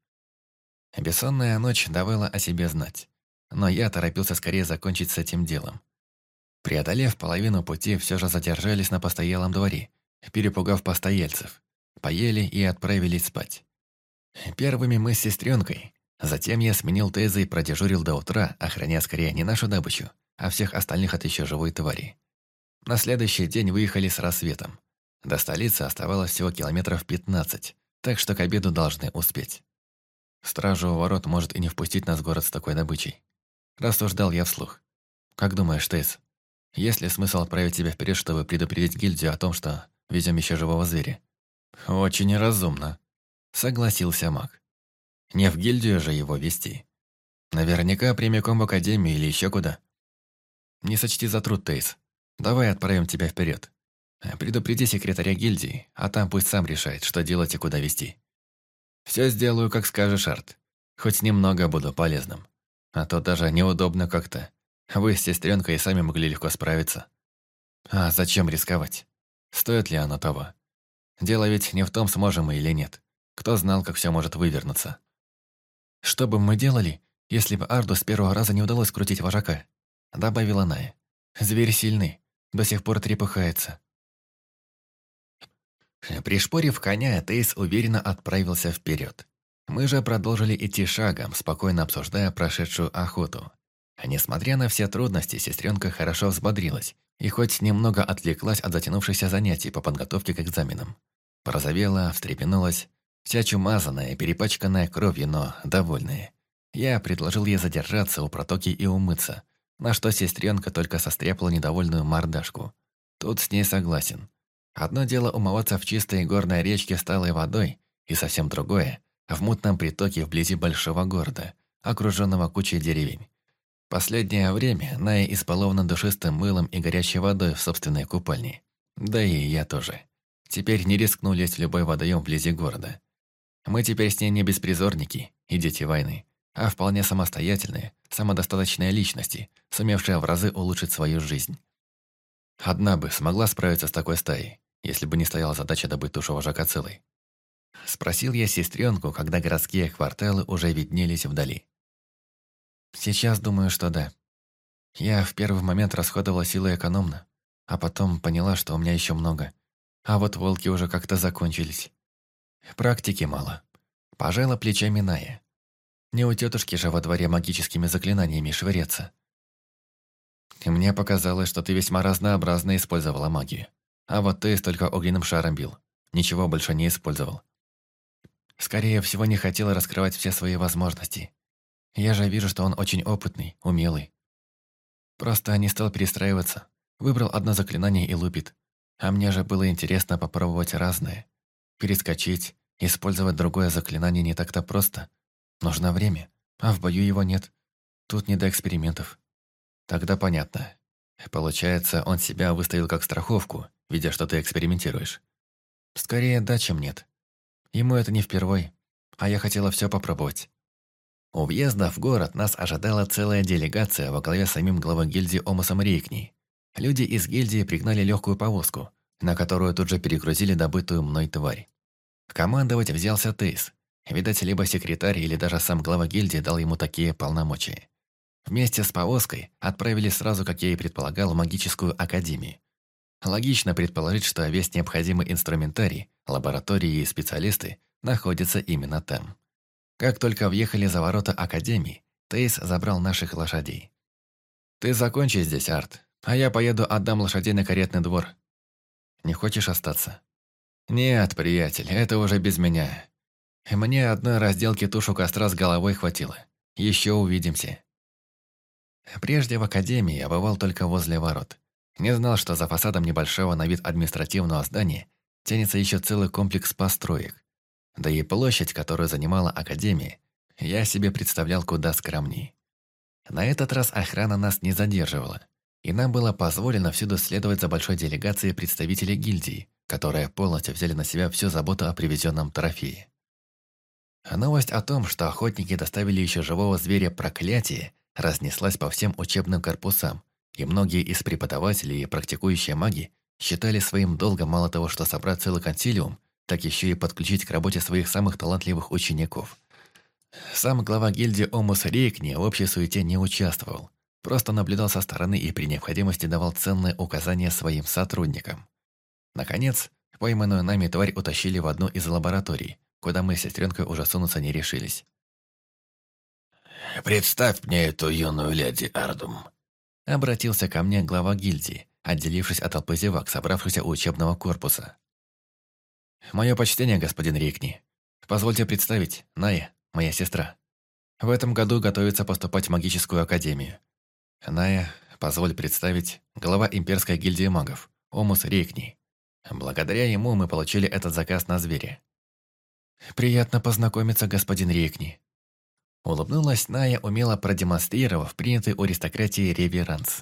Бессонная ночь давала о себе знать, но я торопился скорее закончить с этим делом. Преодолев половину пути, все же задержались на постоялом дворе, перепугав постояльцев. Поели и отправились спать. Первыми мы с сестренкой. Затем я сменил Тейза и продежурил до утра, охраняя скорее не нашу добычу, а всех остальных от еще живой твари. На следующий день выехали с рассветом. До столицы оставалось всего километров 15, так что к обеду должны успеть. Стража у ворот может и не впустить нас в город с такой добычей. Рассуждал я вслух. Как думаешь, Тейс, есть ли смысл отправить тебя вперед, чтобы предупредить гильдию о том, что везем еще живого зверя? Очень разумно, согласился маг. Не в гильдию же его вести. Наверняка прямиком в академию или еще куда. Не сочти за труд, Тейс. Давай отправим тебя вперед. Предупреди секретаря гильдии, а там пусть сам решает, что делать и куда вести. Все сделаю, как скажешь, Арт. Хоть немного буду полезным. А то даже неудобно как-то. Вы с сестренкой и сами могли легко справиться. А зачем рисковать? Стоит ли оно того? Дело ведь не в том, сможем мы или нет. Кто знал, как все может вывернуться. «Что бы мы делали, если бы Арду с первого раза не удалось крутить вожака?» Добавила Ная. «Зверь сильный, до сих пор трепыхается». Пришпорив коня, Тейс уверенно отправился вперед. Мы же продолжили идти шагом, спокойно обсуждая прошедшую охоту. Несмотря на все трудности, сестренка хорошо взбодрилась и хоть немного отвлеклась от затянувшихся занятий по подготовке к экзаменам. Порозовела, встрепенулась, вся чумазанная, перепачканная кровью, но довольная. Я предложил ей задержаться у протоки и умыться, на что сестренка только состряпала недовольную мордашку. Тут с ней согласен. Одно дело умываться в чистой горной речке с талой водой, и совсем другое – в мутном притоке вблизи большого города, окруженного кучей деревень. Последнее время Ная избалована душистым мылом и горячей водой в собственной купальне. Да и я тоже. Теперь не рискну лезть в любой водоем вблизи города. Мы теперь с ней не беспризорники и дети войны, а вполне самостоятельные, самодостаточные личности, сумевшие в разы улучшить свою жизнь. Одна бы смогла справиться с такой стаей, если бы не стояла задача добыть тушу вожака целой. Спросил я сестренку, когда городские кварталы уже виднелись вдали. Сейчас думаю, что да. Я в первый момент расходовала силы экономно, а потом поняла, что у меня еще много. А вот волки уже как-то закончились. Практики мало. Пожала плечами Ная. Не у тетушки же во дворе магическими заклинаниями швыряться. И мне показалось, что ты весьма разнообразно использовала магию. А вот ты только огненным шаром бил. Ничего больше не использовал. Скорее всего, не хотела раскрывать все свои возможности. Я же вижу, что он очень опытный, умелый. Просто не стал перестраиваться. Выбрал одно заклинание и лупит. А мне же было интересно попробовать разное. Перескочить, использовать другое заклинание не так-то просто. Нужно время, а в бою его нет. Тут не до экспериментов. Тогда понятно. Получается, он себя выставил как страховку, видя, что ты экспериментируешь. Скорее да, чем нет. Ему это не впервой, а я хотела все попробовать. У въезда в город нас ожидала целая делегация во главе с самим главой гильдии Омусом Рейкни. Люди из гильдии пригнали легкую повозку, на которую тут же перегрузили добытую мной тварь. Командовать взялся Тейс. Видать, либо секретарь, или даже сам глава гильдии дал ему такие полномочия. Вместе с повозкой отправились сразу, как я и предполагал, в магическую академию. Логично предположить, что весь необходимый инструментарий, лаборатории и специалисты находятся именно там. Как только въехали за ворота академии, Тейс забрал наших лошадей. «Ты закончи здесь, Арт, а я поеду отдам лошадей на каретный двор. Не хочешь остаться?» «Нет, приятель, это уже без меня. Мне одной разделки тушу костра с головой хватило. Еще увидимся». Прежде в академии я бывал только возле ворот. Не знал, что за фасадом небольшого на вид административного здания тянется еще целый комплекс построек. Да и площадь, которую занимала академия, я себе представлял куда скромней. На этот раз охрана нас не задерживала, и нам было позволено всюду следовать за большой делегацией представителей гильдии, которые полностью взяли на себя всю заботу о привезенном трофее. Новость о том, что охотники доставили еще живого зверя проклятие, разнеслась по всем учебным корпусам, и многие из преподавателей и практикующие маги считали своим долгом мало того, что собрать целый консилиум, так еще и подключить к работе своих самых талантливых учеников. Сам глава гильдии Омус Рейкни в общей суете не участвовал, просто наблюдал со стороны и при необходимости давал ценные указания своим сотрудникам. Наконец, пойманную нами тварь утащили в одну из лабораторий, куда мы с сестренкой уже сунуться не решились. «Представь мне эту юную леди, Ардум», — обратился ко мне глава гильдии, отделившись от толпы зевак, собравшихся у учебного корпуса. «Мое почтение, господин Рейкни. Позвольте представить, Ная, моя сестра. В этом году готовится поступать в магическую академию. Ная, позволь представить, глава имперской гильдии магов, Омус Рейкни. Благодаря ему мы получили этот заказ на зверя». «Приятно познакомиться, господин Рейкни». Улыбнулась Ная, умело продемонстрировав принятый у аристократии реверанс.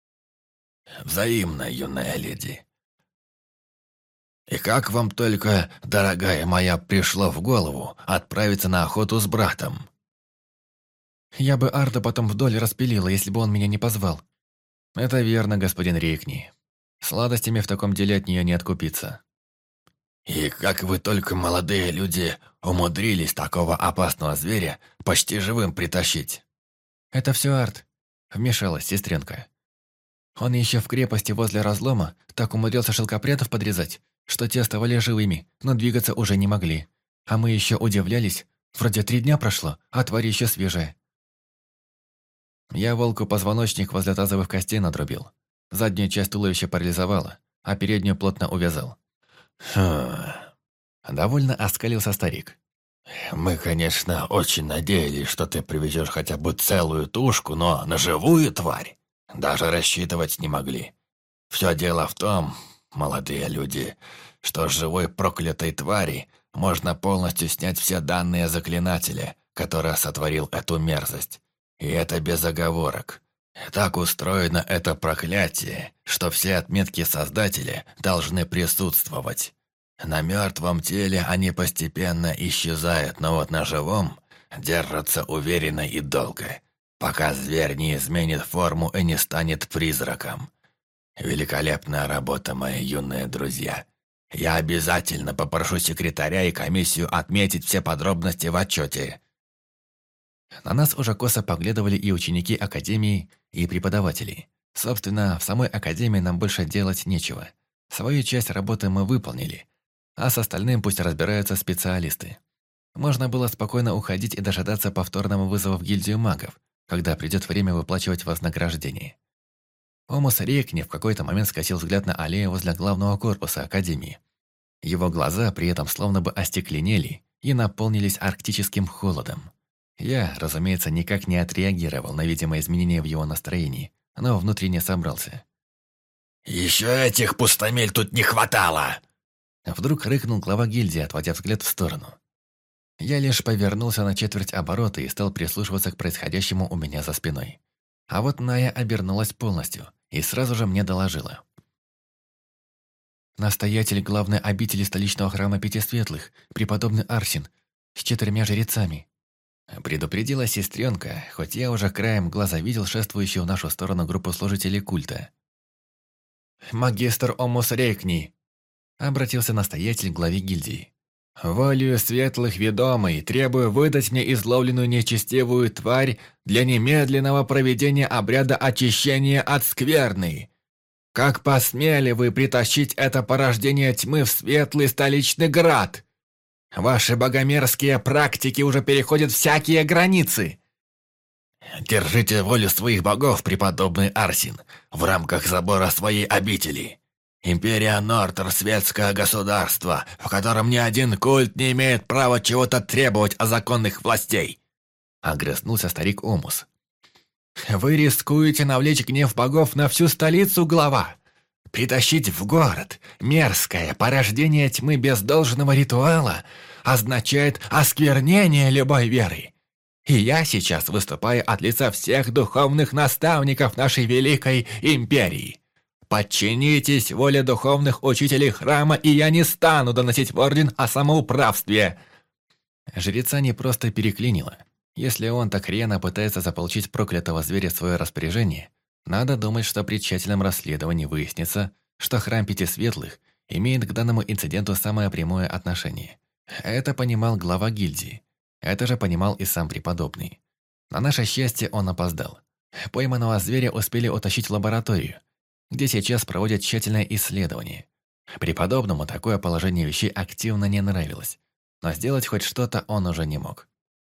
«Взаимно, юная леди. И как вам только, дорогая моя, пришло в голову отправиться на охоту с братом?» «Я бы Арда потом вдоль распилила, если бы он меня не позвал». «Это верно, господин Рейкни. Сладостями в таком деле от нее не откупиться. И как вы только, молодые люди, умудрились такого опасного зверя почти живым притащить? Это все Арт, вмешалась сестренка. Он еще в крепости возле разлома так умудрился шелкопрядов подрезать, что те оставались живыми, но двигаться уже не могли. А мы еще удивлялись, вроде 3 дня прошло, а тварь еще свежая. Я волку позвоночник возле тазовых костей надрубил. Заднюю часть туловища парализовало, а переднюю плотно увязал. Довольно оскалился старик. Мы, конечно, очень надеялись, что ты привезешь хотя бы целую тушку, но на живую тварь даже рассчитывать не могли. Все дело в том, молодые люди, что с живой проклятой твари можно полностью снять все данные заклинателя, который сотворил эту мерзость. И это без оговорок. Так устроено это проклятие, что все отметки Создателя должны присутствовать. На мертвом теле они постепенно исчезают, но вот на живом держатся уверенно и долго, пока зверь не изменит форму и не станет призраком. Великолепная работа, мои юные друзья. Я обязательно попрошу секретаря и комиссию отметить все подробности в отчете. На нас уже косо поглядывали и ученики академии, и преподаватели. Собственно, в самой академии нам больше делать нечего. Свою часть работы мы выполнили, а с остальным пусть разбираются специалисты. Можно было спокойно уходить и дожидаться повторного вызова в гильдию магов, когда придет время выплачивать вознаграждение. Омус Рейкни в какой-то момент скосил взгляд на аллею возле главного корпуса академии. Его глаза при этом словно бы остекленели и наполнились арктическим холодом. Я, разумеется, никак не отреагировал на видимое изменение в его настроении, но внутренне собрался. «Еще этих пустомель тут не хватало!» Вдруг рыкнул глава гильдии, отводя взгляд в сторону. Я лишь повернулся на четверть оборота и стал прислушиваться к происходящему у меня за спиной. А вот Ная обернулась полностью и сразу же мне доложила. Настоятель главной обители столичного храма Пяти Светлых, преподобный Арсин, с 4 жрецами. Предупредила сестренка, хоть я уже краем глаза видел шествующую в нашу сторону группу служителей культа. «Магистр Омус Рейкни», — обратился настоятель к главе гильдии. «Волею светлых ведомый требую выдать мне изловленную нечестивую тварь для немедленного проведения обряда очищения от скверны. Как посмели вы притащить это порождение тьмы в светлый столичный град? Ваши богомерзкие практики уже переходят всякие границы!» «Держите волю своих богов, преподобный Арсин, в рамках забора своей обители. Империя Нортер – светское государство, в котором ни один культ не имеет права чего-то требовать от законных властей!» Огрызнулся старик Омус. «Вы рискуете навлечь гнев богов на всю столицу, глава? Притащить в город мерзкое порождение тьмы без должного ритуала означает осквернение любой веры. И я сейчас выступаю от лица всех духовных наставников нашей великой империи. Подчинитесь воле духовных учителей храма, и я не стану доносить в орден о самоуправстве». Жреца не просто переклинило. Если он так рьяно пытается заполучить проклятого зверя в свое распоряжение, надо думать, что при тщательном расследовании выяснится, что храм Пяти Светлых имеет к данному инциденту самое прямое отношение. Это понимал глава гильдии. Это же понимал и сам преподобный. На наше счастье он опоздал. Пойманного зверя успели утащить в лабораторию, где сейчас проводят тщательное исследование. Преподобному такое положение вещей активно не нравилось, но сделать хоть что-то он уже не мог.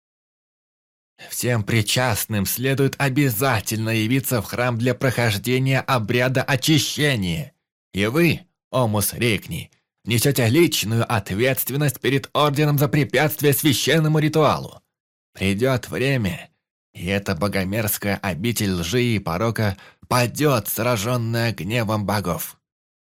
«Всем причастным следует обязательно явиться в храм для прохождения обряда очищения. И вы, Омус Рейкни, несете личную ответственность перед орденом за препятствие священному ритуалу. Придет время, и эта богомерзкая обитель лжи и порока падет, сраженная гневом богов».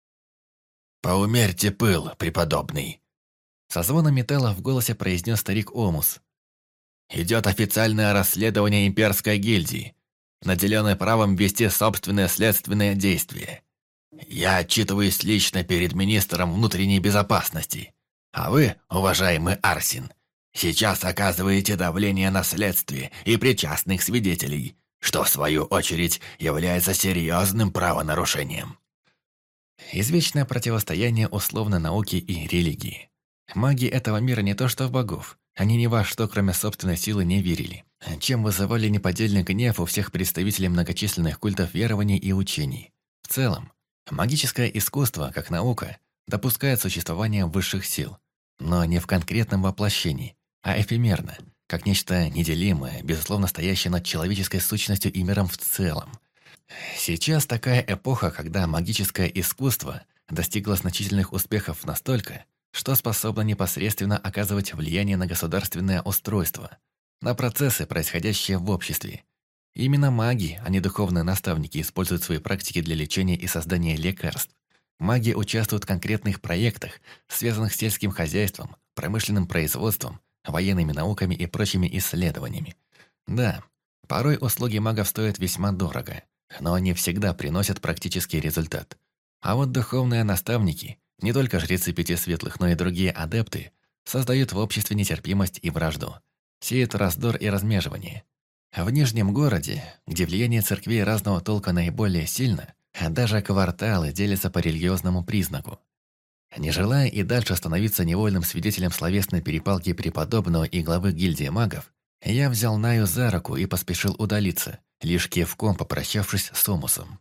«Поумерьте пыл, преподобный», — со звоном металла в голосе произнес старик Омус. «Идет официальное расследование имперской гильдии, наделенной правом вести собственное следственное действие. Я отчитываюсь лично перед министром внутренней безопасности, а вы, уважаемый Арсин, сейчас оказываете давление на следствие и причастных свидетелей, что в свою очередь является серьезным правонарушением». Извечное противостояние условно науки и религии. Маги этого мира не то что в богов. Они ни во что, кроме собственной силы, не верили, чем вызывали неподдельный гнев у всех представителей многочисленных культов верований и учений. В целом, магическое искусство, как наука, допускает существование высших сил, но не в конкретном воплощении, а эфемерно, как нечто неделимое, безусловно стоящее над человеческой сущностью и миром в целом. Сейчас такая эпоха, когда магическое искусство достигло значительных успехов настолько, что способно непосредственно оказывать влияние на государственное устройство, на процессы, происходящие в обществе. Именно маги, а не духовные наставники, используют свои практики для лечения и создания лекарств. Маги участвуют в конкретных проектах, связанных с сельским хозяйством, промышленным производством, военными науками и прочими исследованиями. Да, порой услуги магов стоят весьма дорого, но они всегда приносят практический результат. А вот духовные наставники, не только жрецы Пяти Светлых, но и другие адепты, создают в обществе нетерпимость и вражду, сеют раздор и размеживание. В Нижнем городе, где влияние церквей разного толка наиболее сильно, даже кварталы делятся по религиозному признаку. Не желая и дальше становиться невольным свидетелем словесной перепалки преподобного и главы гильдии магов, я взял Наю за руку и поспешил удалиться, лишь кивком попрощавшись с Сомусом.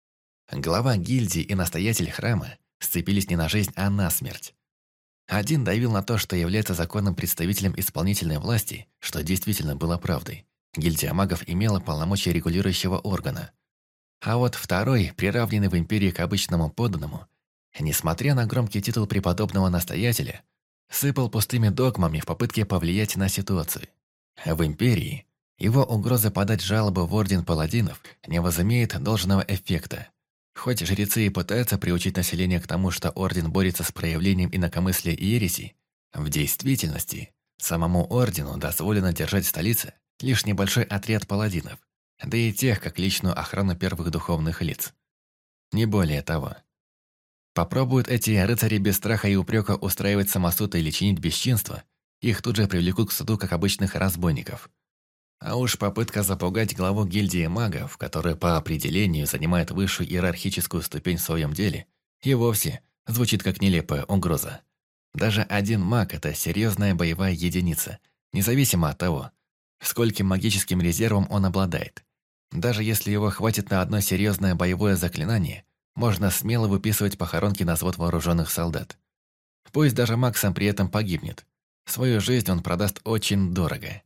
Глава гильдии и настоятель храма сцепились не на жизнь, а на смерть. Один давил на то, что является законным представителем исполнительной власти, что действительно было правдой. Гильдия магов имела полномочия регулирующего органа. А вот второй, приравненный в империи к обычному подданному, несмотря на громкий титул преподобного настоятеля, сыпал пустыми догмами в попытке повлиять на ситуацию. В империи его угроза подать жалобу в орден паладинов не возымеет должного эффекта. Хоть жрецы и пытаются приучить население к тому, что орден борется с проявлением инакомыслия и ереси, в действительности самому ордену дозволено держать в столице лишь небольшой отряд паладинов, да и тех, как личную охрану первых духовных лиц. Не более того. Попробуют эти рыцари без страха и упрека устраивать самосуд или чинить бесчинство, их тут же привлекут к суду как обычных разбойников. А уж попытка запугать главу гильдии магов, которая по определению занимает высшую иерархическую ступень в своем деле, и вовсе звучит как нелепая угроза. Даже один маг – это серьезная боевая единица, независимо от того, скольким магическим резервом он обладает. Даже если его хватит на одно серьезное боевое заклинание, можно смело выписывать похоронки на взвод вооруженных солдат. Пусть даже маг сам при этом погибнет. Свою жизнь он продаст очень дорого.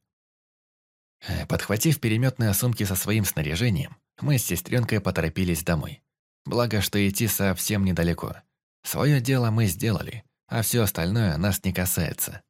Подхватив переметные сумки со своим снаряжением, мы с сестренкой поторопились домой. Благо, что идти совсем недалеко. Свое дело мы сделали, а все остальное нас не касается.